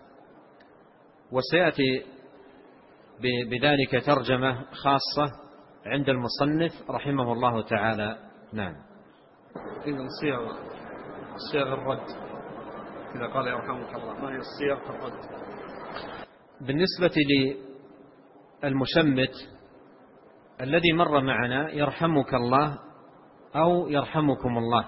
وسيأتي بذلك ترجمة خاصة عند المصنف رحمه الله تعالى. نعم. إذن صيغ الرد إذا قال يرحمك الله، ما هي الصيغ في الرد؟ بالنسبة للمشمت الذي مر معنا يرحمك الله أو يرحمكم الله.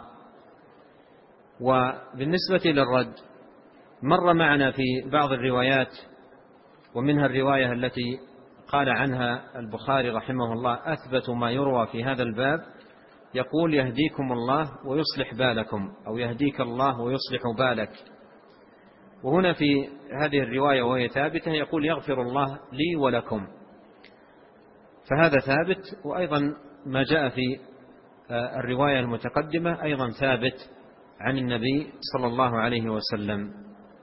وبالنسبة للرد مر معنا في بعض الروايات، ومنها الرواية التي قال عنها البخاري رحمه الله أثبت ما يروى في هذا الباب، يقول يهديكم الله ويصلح بالكم، أو يهديك الله ويصلح بالك. وهنا في هذه الرواية وهي ثابتة يقول يغفر الله لي ولكم، فهذا ثابت. وأيضا ما جاء في الرواية المتقدمة أيضا ثابت عن النبي صلى الله عليه وسلم.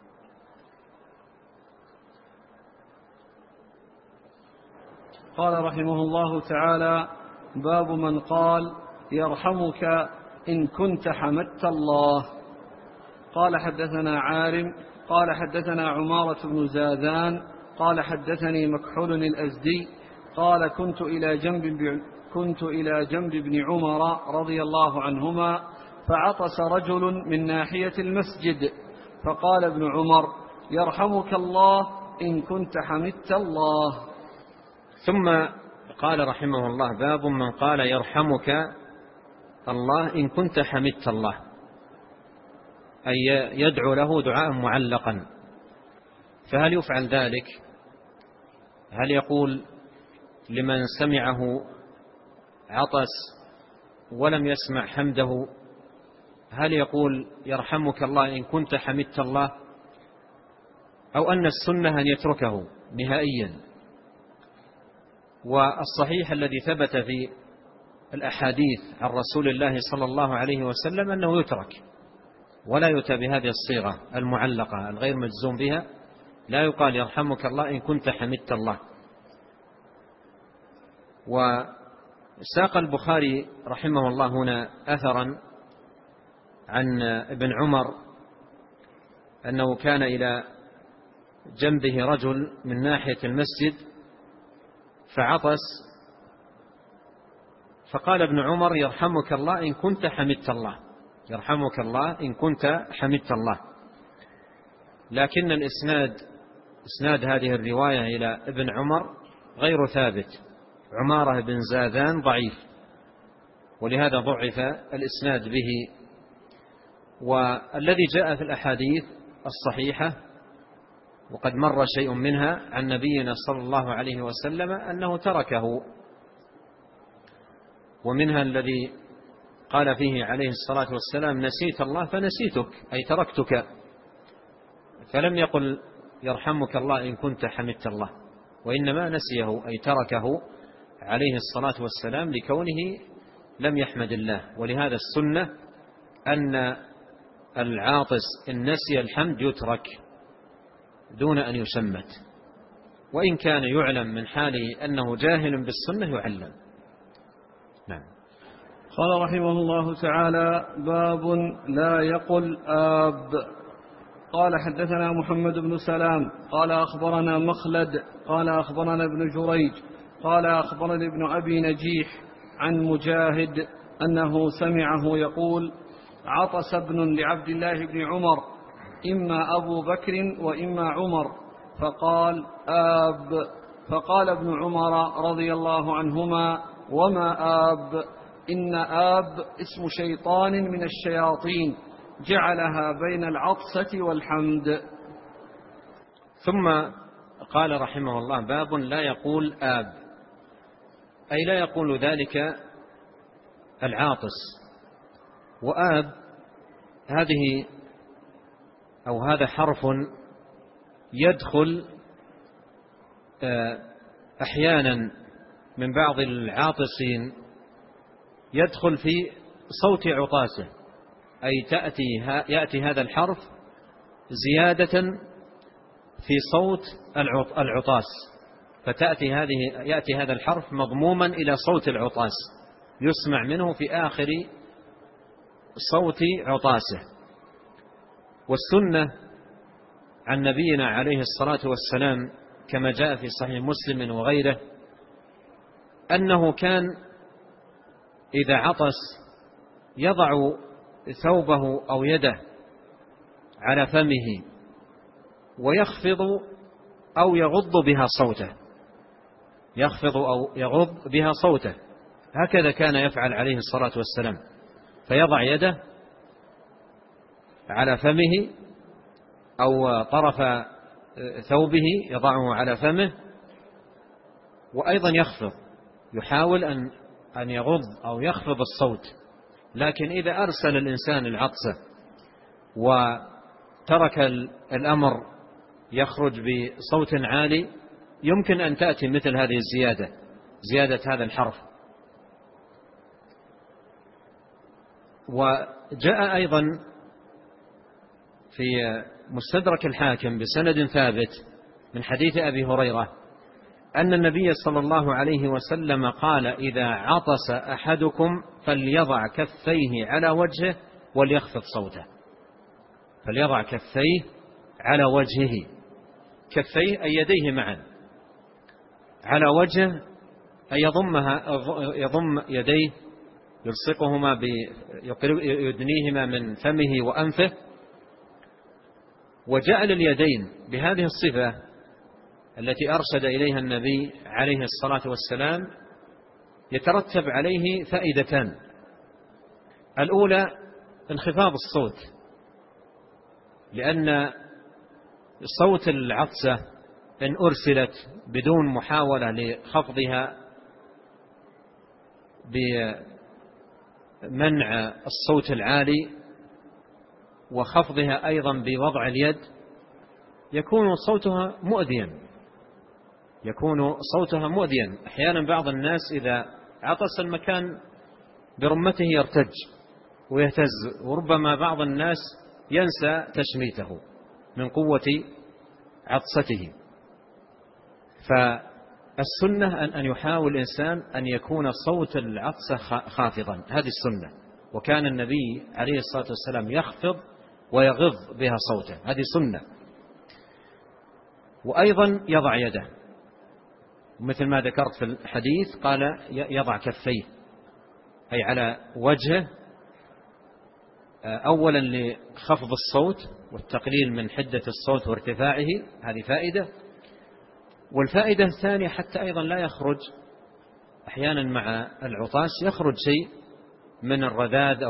قال رحمه الله تعالى: باب من قال يرحمك إن كنت حمدت الله. قال حدثنا عارم قال حدثنا عمارة بن زاذان قال حدثني مكحول الأزدي قال كنت إلى جنب ابن عمر رضي الله عنهما فعطس رجل من ناحية المسجد، فقال ابن عمر: يرحمك الله إن كنت حمدت الله. ثم قال رحمه الله: باب من قال يرحمك الله إن كنت حمدت الله، أي يدعو له دعاء معلقا. فهل يفعل ذلك؟ هل يقول لمن سمعه عطس ولم يسمع حمده، هل يقول يرحمك الله إن كنت حمدت الله، أو أن السنة أن يتركه نهائيا؟ والصحيح الذي ثبت في الأحاديث عن رسول الله صلى الله عليه وسلم أنه يترك ولا يؤتى بهذه الصيغة المعلقة الغير مجزوم بها، لا يقال يرحمك الله إن كنت حمدت الله. وساق البخاري رحمه الله هنا أثرا عن ابن عمر أنه كان إلى جنبه رجل من ناحية المسجد فعطس، فقال ابن عمر: يرحمك الله إن كنت حمدت الله، يرحمك الله إن كنت حمدت الله. لكن إسناد هذه الرواية إلى ابن عمر غير ثابت، عمارة بن زاذان ضعيف، ولهذا ضعف الإسناد به. والذي جاء في الأحاديث الصحيحة وقد مر شيء منها عن نبينا صلى الله عليه وسلم أنه تركه، ومنها الذي قال فيه عليه الصلاة والسلام: نسيت الله فنسيتك، أي تركتك، فلم يقل يرحمك الله إن كنت حمدت الله، وإنما نسيه أي تركه عليه الصلاة والسلام لكونه لم يحمد الله. ولهذا السنة أن العاطس إن نسي الحمد يترك دون أن يشمت، وإن كان يعلم من حاله أنه جاهل بالسنة يعلم. نعم. قال رحمه الله تعالى: باب لا يقل آب. قال حدثنا محمد بن سلام قال أخبرنا مخلد قال أخبرنا ابن جريج قال أخبرني ابن أبي نجيح عن مجاهد أنه سمعه يقول: عطس ابن لعبد الله بن عمر، إما أبو بكر وإما عمر، فقال: آب. فقال ابن عمر رضي الله عنهما: وما آب؟ إن آب اسم شيطان من الشياطين جعلها بين العطسة والحمد. ثم قال رحمه الله: باب لا يقول آب، أي لا يقول ذلك العاطس. وآب هذا حرف يدخل أحيانا من بعض العاطسين، يدخل في صوت عطاسه، أي يأتي هذا الحرف زيادة في صوت العطاس، يأتي هذا الحرف مضموما إلى صوت العطاس، يسمع منه في آخر صوت عطاسه. والسنة عن نبينا عليه الصلاة والسلام كما جاء في صحيح مسلم وغيره أنه كان إذا عطس يضع ثوبه أو يده على فمه ويخفض أو يغض بها صوته، يخفض أو يغض بها صوته، هكذا كان يفعل عليه الصلاة والسلام، فيضع يده على فمه أو طرف ثوبه يضعه على فمه، وأيضا يخفض، يحاول أن يغض أو يخفض الصوت. لكن إذا أرسل الإنسان العطسة وترك الأمر يخرج بصوت عالي، يمكن أن تأتي مثل هذه الزيادة، زيادة هذا الحرف. وجاء أيضا في مستدرك الحاكم بسند ثابت من حديث أبي هريرة أن النبي صلى الله عليه وسلم قال: إذا عطس أحدكم فليضع كفيه على وجهه وليخفض صوته. فليضع كفيه على وجهه، كفيه أي يديه معا، على وجهه أي يضم يديه، يلصقهما يدنيهما من فمه وأنفه. وجعل اليدين بهذه الصفة التي أرشد إليها النبي عليه الصلاة والسلام يترتب عليه فائدتان: الأولى انخفاض الصوت، لأن صوت العطسة إن أرسلت بدون محاولة لخفضها بمنع الصوت العالي وخفضها أيضا بوضع اليد يكون صوتها مؤذيا. أحيانا بعض الناس إذا عطس المكان برمته يرتج ويهتز، وربما بعض الناس ينسى تشميته من قوة عطسته. فالسنة أن يحاول الإنسان أن يكون صوت العطسة خافضا، هذه السنة. وكان النبي عليه الصلاة والسلام يخفض ويغض بها صوته، هذه سنة. وأيضا يضع يده مثل ما ذكرت في الحديث، قال يضع كفيه أي على وجهه، أولا لخفض الصوت والتقليل من حدة الصوت وارتفاعه، هذه فائدة. والفائدة الثانية حتى أيضا لا يخرج أحيانا مع العطاس يخرج شيء من الرذاذ،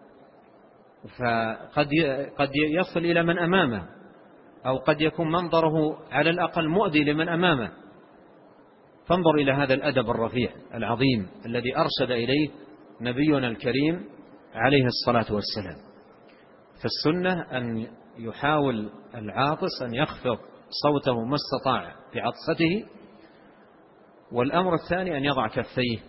فقد يصل إلى من أمامه، أو قد يكون منظره على الأقل مؤذي لمن أمامه. فانظر إلى هذا الأدب الرفيع العظيم الذي أرشد إليه نبينا الكريم عليه الصلاة والسلام. فالسنة أن يحاول العاطس أن يخفض صوته ما استطاع في عطسته. والأمر الثاني أن يضع كفيه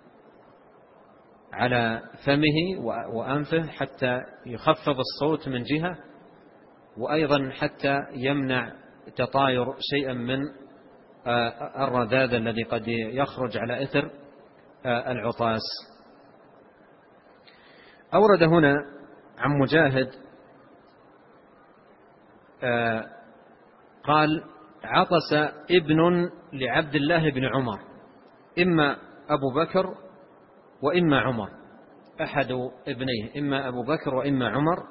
على فمه وأنفه حتى يخفض الصوت من جهة، وأيضا حتى يمنع تطاير شيئا من الرذاذ الذي قد يخرج على إثر العطاس. أورد هنا عن مجاهد قال: عطس ابن لعبد الله بن عمر، إما أبو بكر وإما عمر، أحد ابنيه، إما أبو بكر وإما عمر.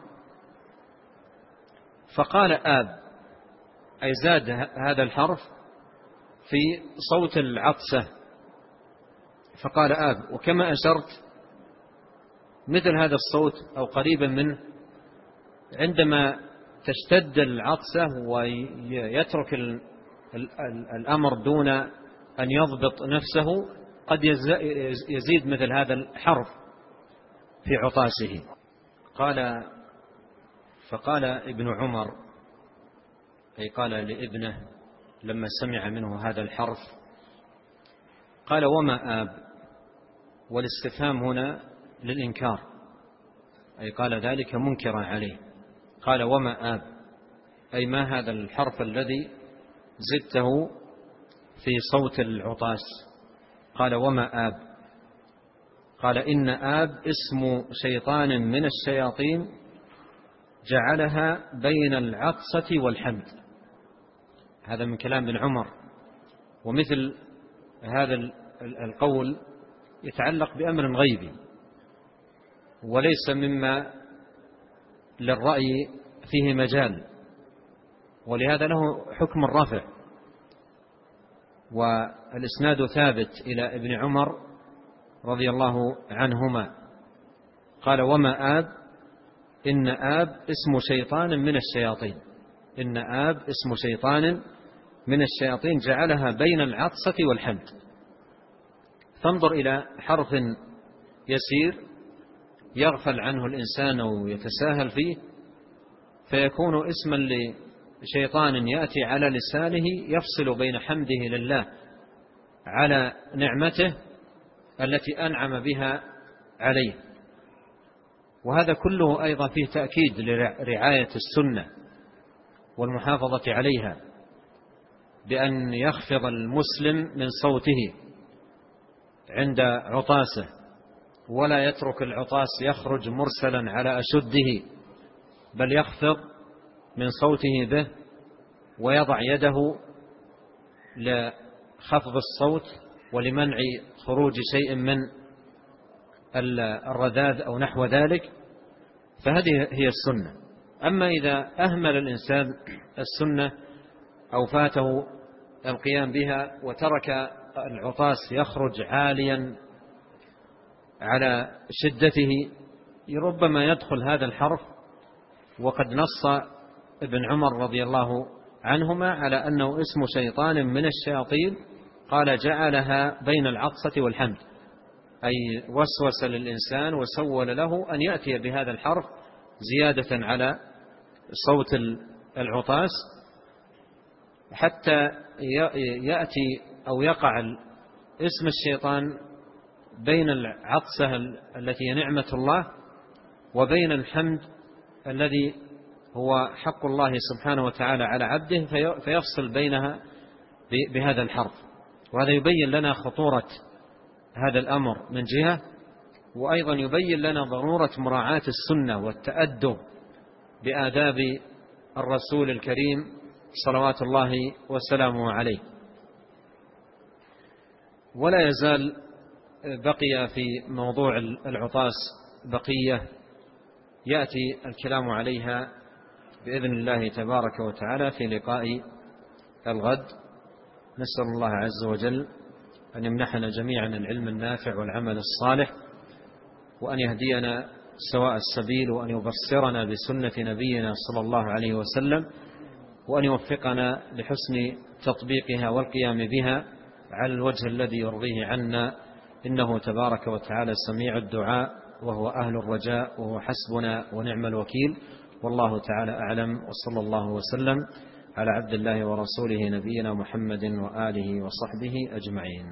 فقال آب، أي زاد هذا الحرف في صوت العطسة، فقال آب. وكما أشرت مثل هذا الصوت أو قريبا منه عندما تشتد العطسة ويترك الأمر دون أن يضبط نفسه قد يزيد مثل هذا الحرف في عطاسه. قال فقال ابن عمر، أي قال لابنه لما سمع منه هذا الحرف، قال: وما آب؟ والاستفهام هنا للإنكار، أي قال ذلك منكرا عليه. قال: وما آب؟ أي ما هذا الحرف الذي زدته في صوت العطاس؟ قال: وما آب؟ قال: إن آب اسم شيطان من الشياطين جعلها بين العطسة والحمد. هذا من كلام ابن عمر. ومثل هذا القول يتعلق بأمر غيبي وليس مما للرأي فيه مجال، ولهذا له حكم الرفع، والإسناد ثابت إلى ابن عمر رضي الله عنهما. قال: وما آب؟ إن آب اسم شيطان من الشياطين، إن آب اسم شيطان من الشياطين جعلها بين العطسة والحمد. فانظر إلى حرف يسير يغفل عنه الإنسان أو يتساهل فيه فيكون اسما لشيطان يأتي على لسانه يفصل بين حمده لله على نعمته التي أنعم بها عليه. وهذا كله أيضا فيه تأكيد لرعاية السنة والمحافظة عليها، بأن يخفض المسلم من صوته عند عطاسه، ولا يترك العطاس يخرج مرسلا على أشده، بل يخفض من صوته به ويضع يده لخفض الصوت ولمنع خروج شيء من الرذاذ أو نحو ذلك. فهذه هي السنة. أما إذا أهمل الإنسان السنة أو فاته القيام بها وترك العطاس يخرج عاليا على شدته، ربما يدخل هذا الحرف. وقد نص ابن عمر رضي الله عنهما على أنه اسم شيطان من الشياطين، قال: جعلها بين العطسة والحمد، أي وسوس للإنسان وسول له أن يأتي بهذا الحرف زيادة على صوت العطاس حتى يأتي أو يقع اسم الشيطان بين العطسة التي هي نعمة الله وبين الحمد الذي هو حق الله سبحانه وتعالى على عبده، فيفصل بينها بهذا الحرف. وهذا يبين لنا خطورة هذا الأمر من جهة، وأيضا يبين لنا ضرورة مراعاة السنة والتأدب بآداب الرسول الكريم صلوات الله وسلامه عليه. ولا يزال بقي في موضوع العطاس بقية يأتي الكلام عليها بإذن الله تبارك وتعالى في لقاء الغد. نسأل الله عز وجل أن يمنحنا جميعا العلم النافع والعمل الصالح، وأن يهدينا سواء السبيل، وأن يبصرنا بسنة نبينا صلى الله عليه وسلم، وأن يوفقنا لحسن تطبيقها والقيام بها على الوجه الذي يرضيه عنا، إنه تبارك وتعالى سميع الدعاء وهو أهل الرجاء، وهو حسبنا ونعم الوكيل. والله تعالى أعلم، وصلى الله وسلم على عبد الله ورسوله نبينا محمد وآله وصحبه أجمعين.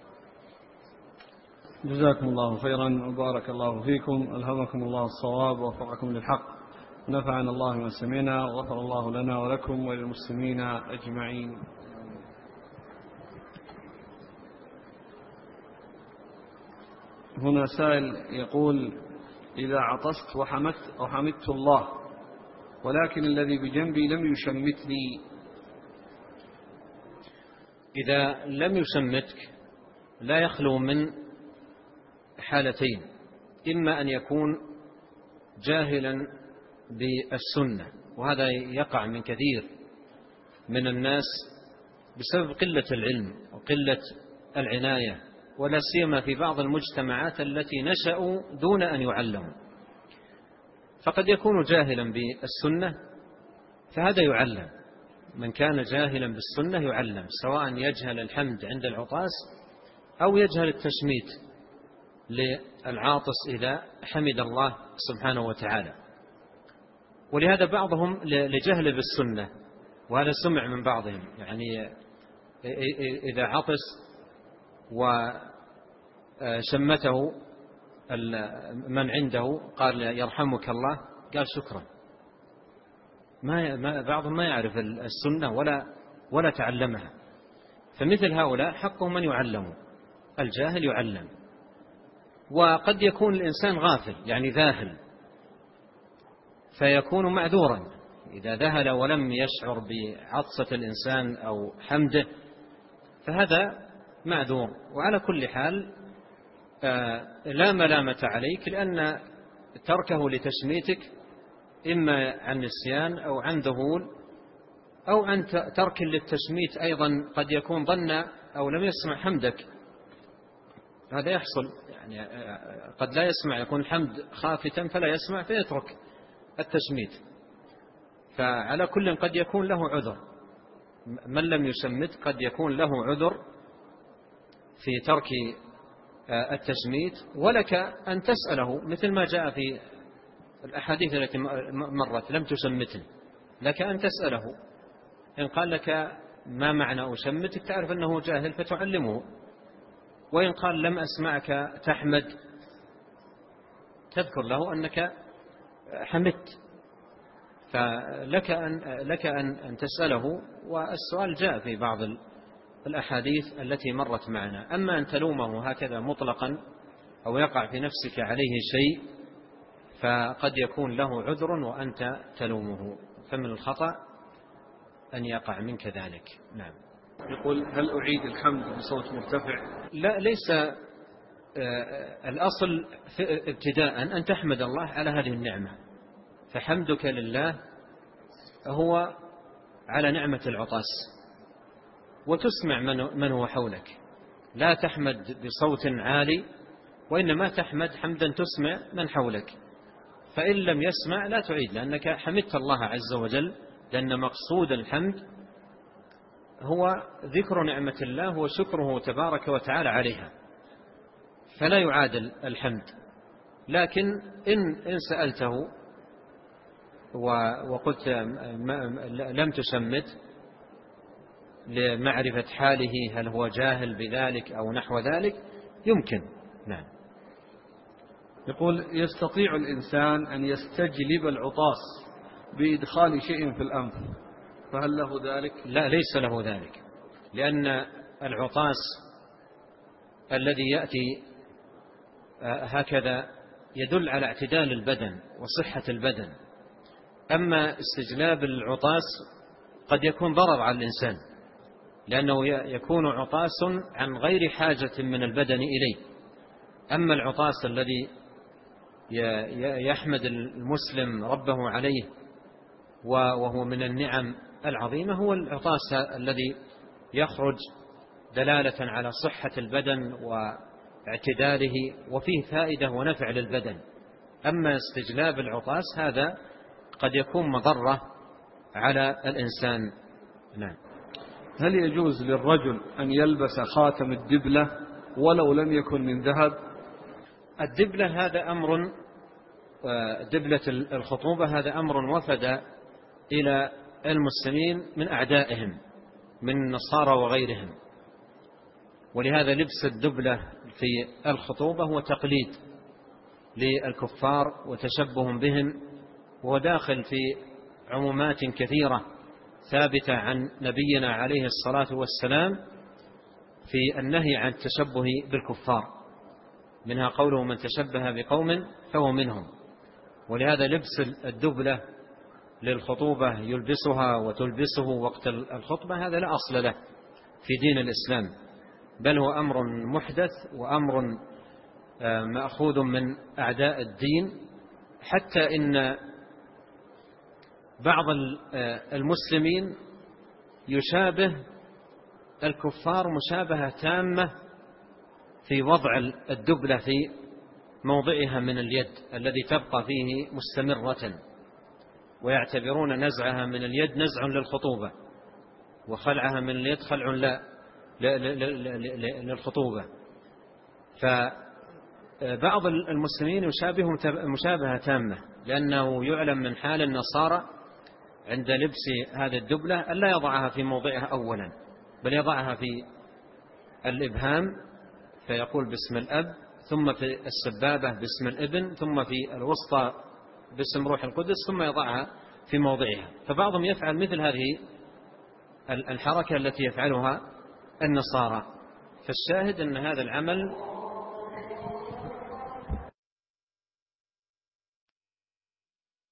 جزاكم الله خيرا وبارك الله فيكم، ألهمكم الله الصواب ووفقكم للحق، نفعنا الله ما سمعنا، وغفر الله لنا ولكم وللمسلمين أجمعين. هنا سائل يقول: إذا عطست وحمدت الله ولكن الذي بجنبي لم يشمتني. إذا لم يشمتك لا يخلو من حالتين: إما أن يكون جاهلا بالسنة، وهذا يقع من كثير من الناس بسبب قلة العلم وقلة العناية، ولا سيما في بعض المجتمعات التي نشأوا دون أن يعلموا. فقد يكون جاهلا بالسنة فهذا يعلم، من كان جاهلا بالسنة يعلم، سواء يجهل الحمد عند العطاس أو يجهل التشميت للعاطس إذا حمد الله سبحانه وتعالى. ولهذا بعضهم لجهل بالسنة، وهذا سمع من بعضهم، يعني إذا عطس وشمته من عنده قال يرحمك الله، قال شكرا. بعضهم ما يعرف السنة ولا تعلمها. فمثل هؤلاء حقهم من يعلموا، الجاهل يعلم. وقد يكون الإنسان غافل يعني ذاهل، فيكون معذورا إذا ذهل ولم يشعر بعطسة الإنسان أو حمده، فهذا معذور. وعلى كل حال لا ملامة عليك، لأن تركه لتشميتك إما عن نسيان أو عن ذهول أو عن ترك للتشميت أيضا، قد يكون ظن أو لم يسمع حمدك، هذا يحصل، يعني قد لا يسمع، يكون الحمد خافتا فلا يسمع فيترك التشميت. فعلى كل قد يكون له عذر، من لم يشمت قد يكون له عذر في ترك التشميت، ولك أن تسأله مثل ما جاء في الأحاديث التي مرت لم تشمتني، لك أن تسأله، إن قال لك ما معنى أشمتك تعرف أنه جاهل فتعلمه، وإن قال لم أسمعك تحمد تذكر له أنك حمدت، فلك أن تسأله. والسؤال جاء في بعض الأحاديث التي مرت معنا. أما أن تلومه هكذا مطلقا أو يقع في نفسك عليه شيء فقد يكون له عذر وأنت تلومه، فمن الخطأ أن يقع منك ذلك. نعم. يقول هل أعيد الحمد بصوت مرتفع؟ لا، ليس الأصل ابتداء أن تحمد الله على هذه النعمة، فحمدك لله هو على نعمة العطاس، وتسمع من هو حولك، لا تحمد بصوت عالي، وإنما تحمد حمدا تسمع من حولك. فإن لم يسمع لا تعيد، لأنك حمدت الله عز وجل، لأن مقصود الحمد هو ذكر نعمة الله وشكره تبارك وتعالى عليها، فلا يعادل الحمد. لكن إن سألته وقلت لم تشمت لمعرفة حاله هل هو جاهل بذلك أو نحو ذلك يمكن. نعم. يقول يستطيع الإنسان أن يستجلب العطاس بإدخال شيء في الأنف، فهل له ذلك؟ لا، ليس له ذلك، لأن العطاس الذي يأتي هكذا يدل على اعتدال البدن وصحة البدن. أما استجلاب العطاس قد يكون ضرر على الإنسان، لأنه يكون عطاس عن غير حاجة من البدن إليه. أما العطاس الذي يحمد المسلم ربه عليه وهو من النعم العظيمة هو العطاس الذي يخرج دلالة على صحة البدن واعتداله وفيه فائدة ونفع للبدن. أما استجلاب العطاس هذا قد يكون مضرة على الإنسان. نعم. هل يجوز للرجل أن يلبس خاتم الدبلة ولو لم يكن من ذهب؟ الدبلة هذا أمر، دبلة الخطوبة هذا أمر وفد إلى المسلمين من أعدائهم من النصارى وغيرهم، ولهذا لبس الدبلة في الخطوبة هو تقليد للكفار وتشبه بهم، وداخل في عمومات كثيرة ثابتة عن نبينا عليه الصلاة والسلام في النهي عن التشبه بالكفار، منها قوله من تشبه بقوم فهو منهم. ولهذا لبس الدبلة للخطوبة يلبسها وتلبسه وقت الخطبة هذا لا أصل له في دين الإسلام، بل هو أمر محدث وأمر مأخوذ من أعداء الدين، حتى إن بعض المسلمين يشابه الكفار مشابهة تامة في وضع الدبلة في موضعها من اليد الذي تبقى فيه مستمرة، ويعتبرون نزعها من اليد نزع للخطوبة، وخلعها من اليد خلع للخطوبة. فبعض المسلمين يشابههم مشابهة تامة لأنه يعلم من حال النصارى عند لبس هذه الدبلة ألا يضعها في موضعها أولا، بل يضعها في الإبهام فيقول باسم الأب، ثم في السبابة باسم الابن، ثم في الوسطى باسم روح القدس، ثم يضعها في موضعها. فبعضهم يفعل مثل هذه الحركة التي يفعلها النصارى. فالشاهد أن هذا العمل